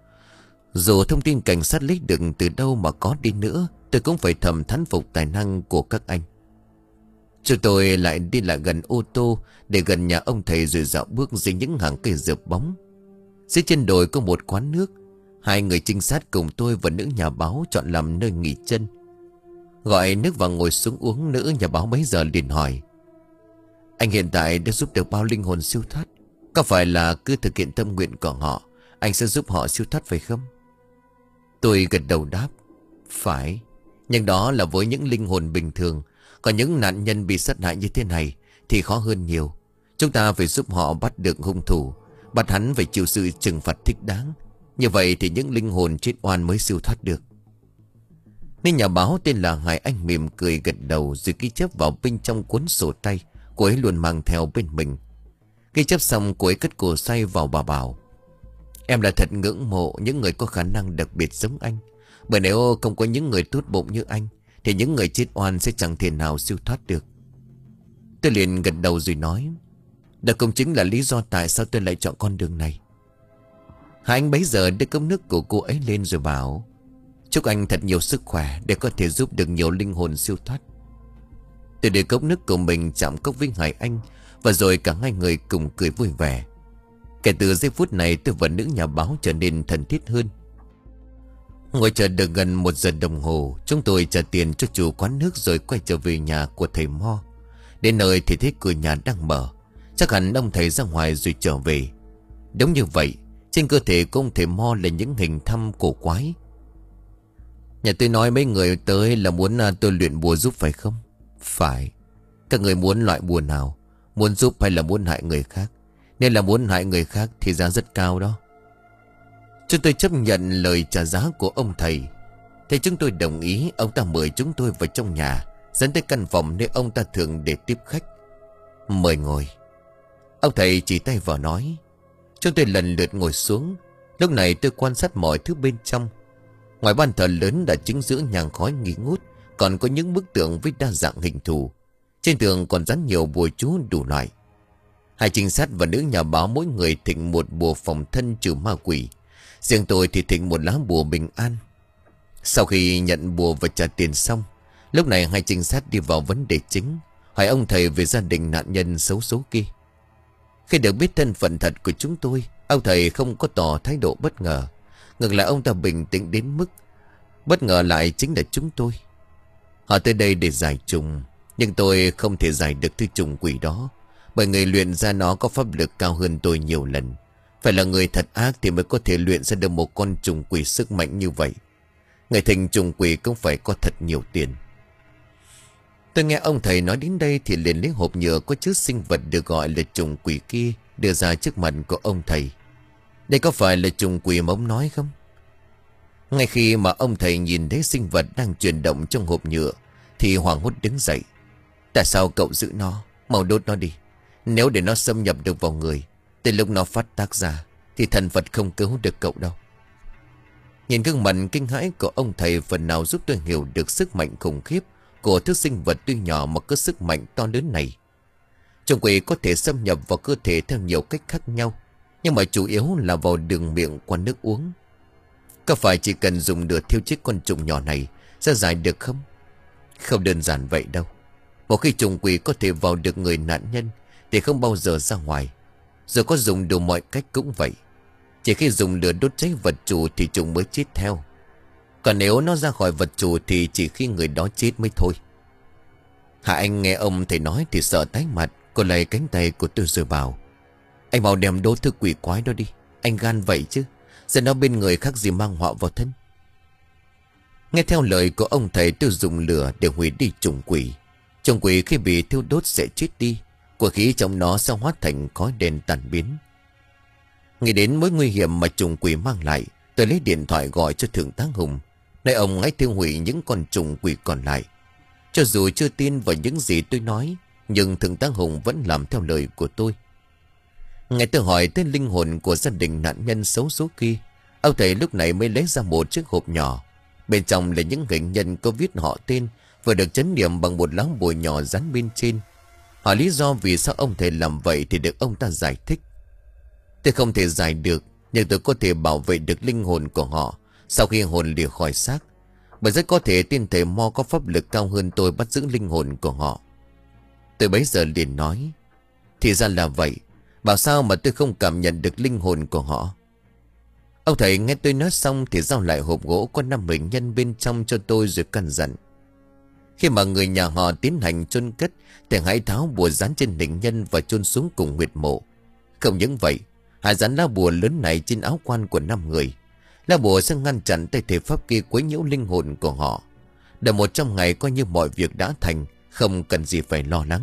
Dù thông tin cảnh sát lấy được từ đâu mà có đi nữa, tôi cũng phải thầm thán phục tài năng của các anh. Chúng tôi lại đi lại gần ô tô, để gần nhà ông thầy rồi dạo bước dưới những hàng cây rợp bóng. Dưới chân đồi có một quán nước. Hai người trinh sát cùng tôi và nữ nhà báo chọn làm nơi nghỉ chân. Gọi nước và ngồi xuống uống, nữ nhà báo bấy giờ liền hỏi: anh hiện tại đã giúp được bao linh hồn siêu thoát? Có phải là cứ thực hiện tâm nguyện của họ, anh sẽ giúp họ siêu thoát phải không? Tôi gật đầu đáp: phải. Nhưng đó là với những linh hồn bình thường. Còn những nạn nhân bị sát hại như thế này thì khó hơn nhiều. Chúng ta phải giúp họ bắt được hung thủ, bắt hắn phải chịu sự trừng phạt thích đáng. Như vậy thì những linh hồn chết oan mới siêu thoát được. Nên nhà báo tên là Hải Anh mỉm cười gật đầu, rồi ghi chép vào bên trong cuốn sổ tay cô ấy luôn mang theo bên mình. Ghi chép xong, cô ấy cất cổ say vào bà bảo: em là thật ngưỡng mộ những người có khả năng đặc biệt giống anh. Bởi nếu không có những người tốt bụng như anh thì những người chết oan sẽ chẳng thể nào siêu thoát được. Tôi liền gật đầu rồi nói: đó cũng chính là lý do tại sao tôi lại chọn con đường này. Hai anh bấy giờ đưa cốc nước của cô ấy lên rồi bảo: chúc anh thật nhiều sức khỏe để có thể giúp được nhiều linh hồn siêu thoát. Tôi để cốc nước của mình chạm cốc với Hải Anh, và rồi cả hai người cùng cười vui vẻ. Kể từ giây phút này, tôi và nữ nhà báo trở nên thân thiết hơn. Ngồi chờ được gần một giờ đồng hồ, chúng tôi trả tiền cho chủ quán nước rồi quay trở về nhà của thầy mo. Đến nơi thì thấy cửa nhà đang mở. Chắc hẳn ông thầy ra ngoài rồi trở về. Đúng như vậy, trên cơ thể của ông thầy mo là những hình thăm cổ quái. Nhà tôi nói mấy người tới là muốn tôi luyện bùa giúp phải không? Phải. Các người muốn loại bùa nào? Muốn giúp hay là muốn hại người khác? Nên là muốn hại người khác thì giá rất cao đó. Chúng tôi chấp nhận lời trả giá của ông thầy. Thế chúng tôi đồng ý. Ông ta mời chúng tôi vào trong nhà, dẫn tới căn phòng nơi ông ta thường để tiếp khách. Mời ngồi. Ông thầy chỉ tay vào nói. Chúng tôi lần lượt ngồi xuống. Lúc này tôi quan sát mọi thứ bên trong. Ngoài ban thờ lớn đã chính giữa nhang khói nghi ngút, còn có những bức tượng với đa dạng hình thù. Trên tường còn dán nhiều bùa chú đủ loại. Hai trinh sát và nữ nhà báo mỗi người thịnh một bùa phòng thân trừ ma quỷ. Riêng tôi thì thịnh một lá bùa bình an. Sau khi nhận bùa và trả tiền xong, lúc này hai trinh sát đi vào vấn đề chính, hỏi ông thầy về gia đình nạn nhân xấu số kia. Khi được biết thân phận thật của chúng tôi, ông thầy không có tỏ thái độ bất ngờ. Ngược lại ông ta bình tĩnh đến mức bất ngờ lại chính là chúng tôi. Họ tới đây để giải trùng, nhưng tôi không thể giải được thứ trùng quỷ đó, bởi người luyện ra nó có pháp lực cao hơn tôi nhiều lần. Phải là người thật ác thì mới có thể luyện ra được một con trùng quỷ sức mạnh như vậy. Người thành trùng quỷ cũng phải có thật nhiều tiền. Tôi nghe ông thầy nói đến đây thì liền lấy hộp nhựa có chứa sinh vật được gọi là trùng quỷ kia đưa ra trước mặt của ông thầy. Đây có phải là trùng quỷ mà ông nói không? Ngay khi mà ông thầy nhìn thấy sinh vật đang chuyển động trong hộp nhựa thì hoảng hốt đứng dậy. Tại sao cậu giữ nó? Mau đốt nó đi. Nếu để nó xâm nhập được vào người, tới lúc nó phát tác ra thì thần Phật không cứu được cậu đâu. Nhìn gương mặt kinh hãi của ông thầy phần nào giúp tôi hiểu được sức mạnh khủng khiếp của thứ sinh vật tuy nhỏ mà có sức mạnh to lớn này. Trùng quỷ có thể xâm nhập vào cơ thể theo nhiều cách khác nhau, nhưng mà chủ yếu là vào đường miệng qua nước uống. Có phải chỉ cần dùng lửa thiêu chết con trùng nhỏ này sẽ giải được không? Không đơn giản vậy đâu. Một khi trùng quỷ có thể vào được người nạn nhân thì không bao giờ ra ngoài. Rồi có dùng đủ mọi cách cũng vậy. Chỉ khi dùng lửa đốt cháy vật chủ thì chúng mới chết theo. Còn nếu nó ra khỏi vật chủ thì chỉ khi người đó chết mới thôi. Hạ Anh nghe ông thầy nói thì sợ tái mặt. Cô lấy cánh tay của tôi rồi bảo: anh mau đem đố thứ quỷ quái đó đi. Anh gan vậy chứ, giờ nó bên người khác gì mang họa vào thân. Nghe theo lời của ông thầy, tôi dùng lửa để hủy đi trùng quỷ. Trùng quỷ khi bị thiêu đốt sẽ chết đi, quỷ khí trong nó sẽ hóa thành khói đen tàn biến. Nghĩ đến mối nguy hiểm mà trùng quỷ mang lại, tôi lấy điện thoại gọi cho Thượng tá Hùng, nơi ông hãy tiêu hủy những con trùng quỷ còn lại. Cho dù chưa tin vào những gì tôi nói, nhưng Thượng tá Hùng vẫn làm theo lời của tôi. Nghe tôi hỏi tới linh hồn của gia đình nạn nhân xấu số kia, ông thầy lúc này mới lấy ra một chiếc hộp nhỏ. Bên trong là những hình nhân có viết họ tên, vừa được chấn điểm bằng một lá bùa nhỏ dán bên trên. Hỏi lý do vì sao ông thầy làm vậy thì được ông ta giải thích. Tôi không thể giải được, nhưng tôi có thể bảo vệ được linh hồn của họ sau khi hồn lìa khỏi xác. Bởi rất có thể tiên thầy Mo có pháp lực cao hơn tôi bắt giữ linh hồn của họ. Tôi bấy giờ liền nói: thì ra là vậy, bảo sao mà tôi không cảm nhận được linh hồn của họ. Ông thầy nghe tôi nói xong thì giao lại hộp gỗ có năm hình nhân bên trong cho tôi rồi căn dặn: khi mà người nhà họ tiến hành chôn cất thì hãy tháo bùa dán trên hình nhân và chôn xuống cùng huyệt mộ. Không những vậy, hãy dán lá bùa lớn này trên áo quan của năm người. Lá bùa sẽ ngăn chặn tay thể pháp kia quấy nhiễu linh hồn của họ. Đợi một trăm ngày coi như mọi việc đã thành, không cần gì phải lo lắng.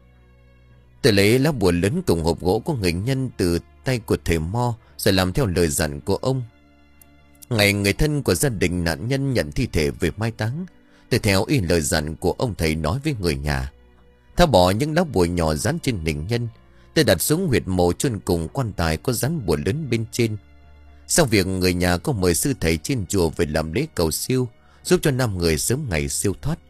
Tôi lấy lá bùa lớn cùng hộp gỗ có hình nhân từ tay của thầy Mo rồi làm theo lời dặn của ông. Ngày người thân của gia đình nạn nhân nhận thi thể về mai táng, tôi theo ý lời dặn của ông thầy nói với người nhà. Tháo bỏ những lá bùa nhỏ dán trên hình nhân, tôi đặt xuống huyệt mộ chôn cùng quan tài có dán bùa lớn bên trên. Sau việc người nhà có mời sư thầy trên chùa về làm lễ cầu siêu, giúp cho năm người sớm ngày siêu thoát.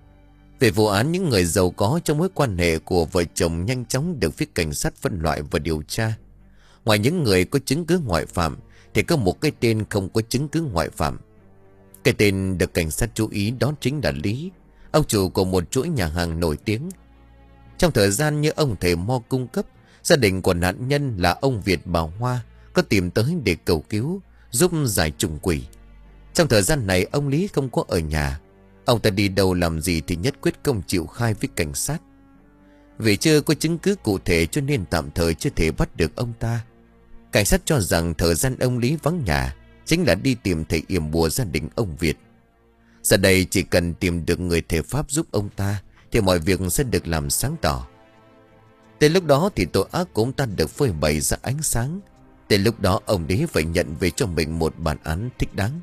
Về vụ án, những người giàu có trong mối quan hệ của vợ chồng nhanh chóng được phía cảnh sát phân loại và điều tra. Ngoài những người có chứng cứ ngoại phạm thì có một cái tên không có chứng cứ ngoại phạm. Cái tên được cảnh sát chú ý đó chính là Lý, ông chủ của một chuỗi nhà hàng nổi tiếng. Trong thời gian như ông thầy Mo cung cấp, gia đình của nạn nhân là ông Việt bà Hoa có tìm tới để cầu cứu, giúp giải trùng quỷ. Trong thời gian này ông Lý không có ở nhà. Ông ta đi đâu làm gì thì nhất quyết không chịu khai với cảnh sát. Vì chưa có chứng cứ cụ thể cho nên tạm thời chưa thể bắt được ông ta. Cảnh sát cho rằng thời gian ông Lý vắng nhà chính là đi tìm thầy yểm bùa gia đình ông Việt. Giờ đây chỉ cần tìm được người thầy pháp giúp ông ta thì mọi việc sẽ được làm sáng tỏ. Tới lúc đó thì tội ác của ông ta được phơi bày ra ánh sáng. Tới lúc đó ông Lý phải nhận về cho mình một bản án thích đáng.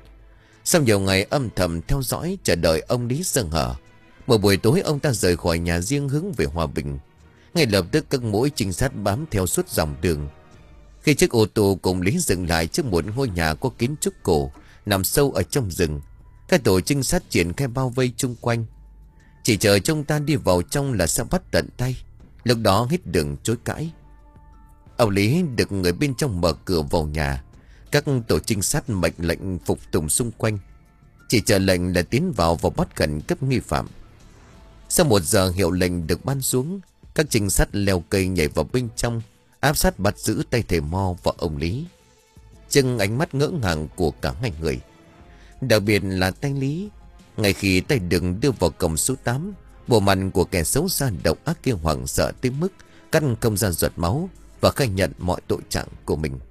Sau nhiều ngày âm thầm theo dõi chờ đợi ông Lý sơ hở, một buổi tối ông ta rời khỏi nhà riêng hướng về Hòa Bình. Ngay lập tức các mũi trinh sát bám theo suốt dòng đường. Khi chiếc ô tô cùng Lý dừng lại trước một ngôi nhà có kiến trúc cổ nằm sâu ở trong rừng, các tổ trinh sát triển khai bao vây chung quanh. Chỉ chờ trông ta đi vào trong là sẽ bắt tận tay. Lúc đó hết đường chối cãi. Ông Lý được người bên trong mở cửa vào nhà. Các tổ trinh sát mệnh lệnh phục tùng xung quanh, chỉ chờ lệnh là tiến vào và bắt khẩn cấp nghi phạm. Sau một giờ hiệu lệnh được ban xuống, các trinh sát leo cây nhảy vào bên trong, áp sát bắt giữ tay thầy Mo và ông Lý. Chừng ánh mắt ngỡ ngàng của cả hai người, đặc biệt là tay Lý. Ngay khi tay đừng đưa vào cổng số tám, bộ mặt của kẻ xấu xa độc ác kia hoảng sợ tới mức cắt không ra giọt máu và khai nhận mọi tội trạng của mình.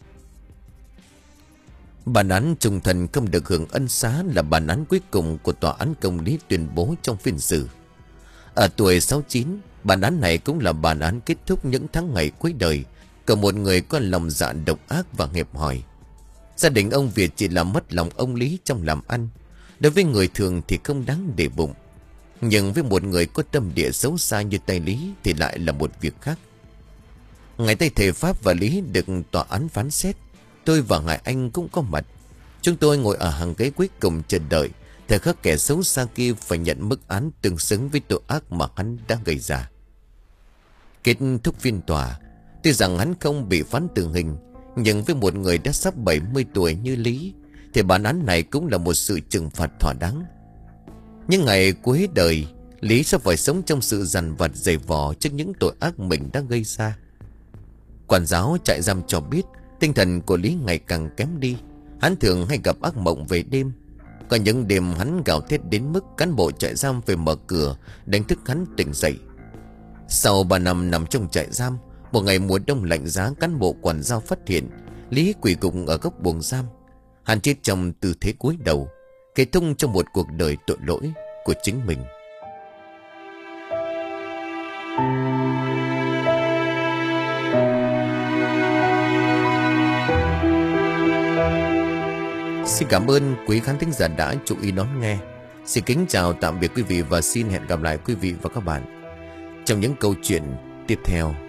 Bản án trùng thần không được hưởng ân xá là bản án cuối cùng của tòa án công lý tuyên bố trong phiên xử. Ở tuổi sáu mươi chín, bản án này cũng là bản án kết thúc những tháng ngày cuối đời của một người có lòng dạ độc ác và hẹp hòi. Gia đình ông Việt chỉ làm mất lòng ông Lý trong làm ăn. Đối với người thường thì không đáng để bụng, nhưng với một người có tâm địa xấu xa như tay Lý thì lại là một việc khác. Ngày tay thầy Pháp và Lý được tòa án phán xét, tôi và Hải Anh cũng có mặt. Chúng tôi ngồi ở hàng ghế cuối cùng chờ đợi thời khắc kẻ xấu xa kia phải nhận mức án tương xứng với tội ác mà hắn đã gây ra. Kết thúc phiên tòa, tuy rằng hắn không bị phán tử hình, nhưng với một người đã sắp bảy mươi tuổi như Lý thì bản án này cũng là một sự trừng phạt thỏa đáng. Những ngày cuối đời Lý sẽ phải sống trong sự dằn vặt dày vò trước những tội ác mình đã gây ra. Quản giáo trại giam cho biết tinh thần của Lý ngày càng kém đi. Hắn thường hay gặp ác mộng về đêm. Có những đêm hắn gào thét đến mức cán bộ trại giam phải mở cửa đánh thức hắn tỉnh dậy. Sau ba năm nằm trong trại giam, một ngày mùa đông lạnh giá, cán bộ quản giáo phát hiện Lý quỳ gục ở góc buồng giam. Hắn chết trong tư thế cúi đầu, kết thúc trong một cuộc đời tội lỗi của chính mình. Xin cảm ơn quý khán thính giả đã chú ý đón nghe. Xin kính chào tạm biệt quý vị và xin hẹn gặp lại quý vị và các bạn trong những câu chuyện tiếp theo.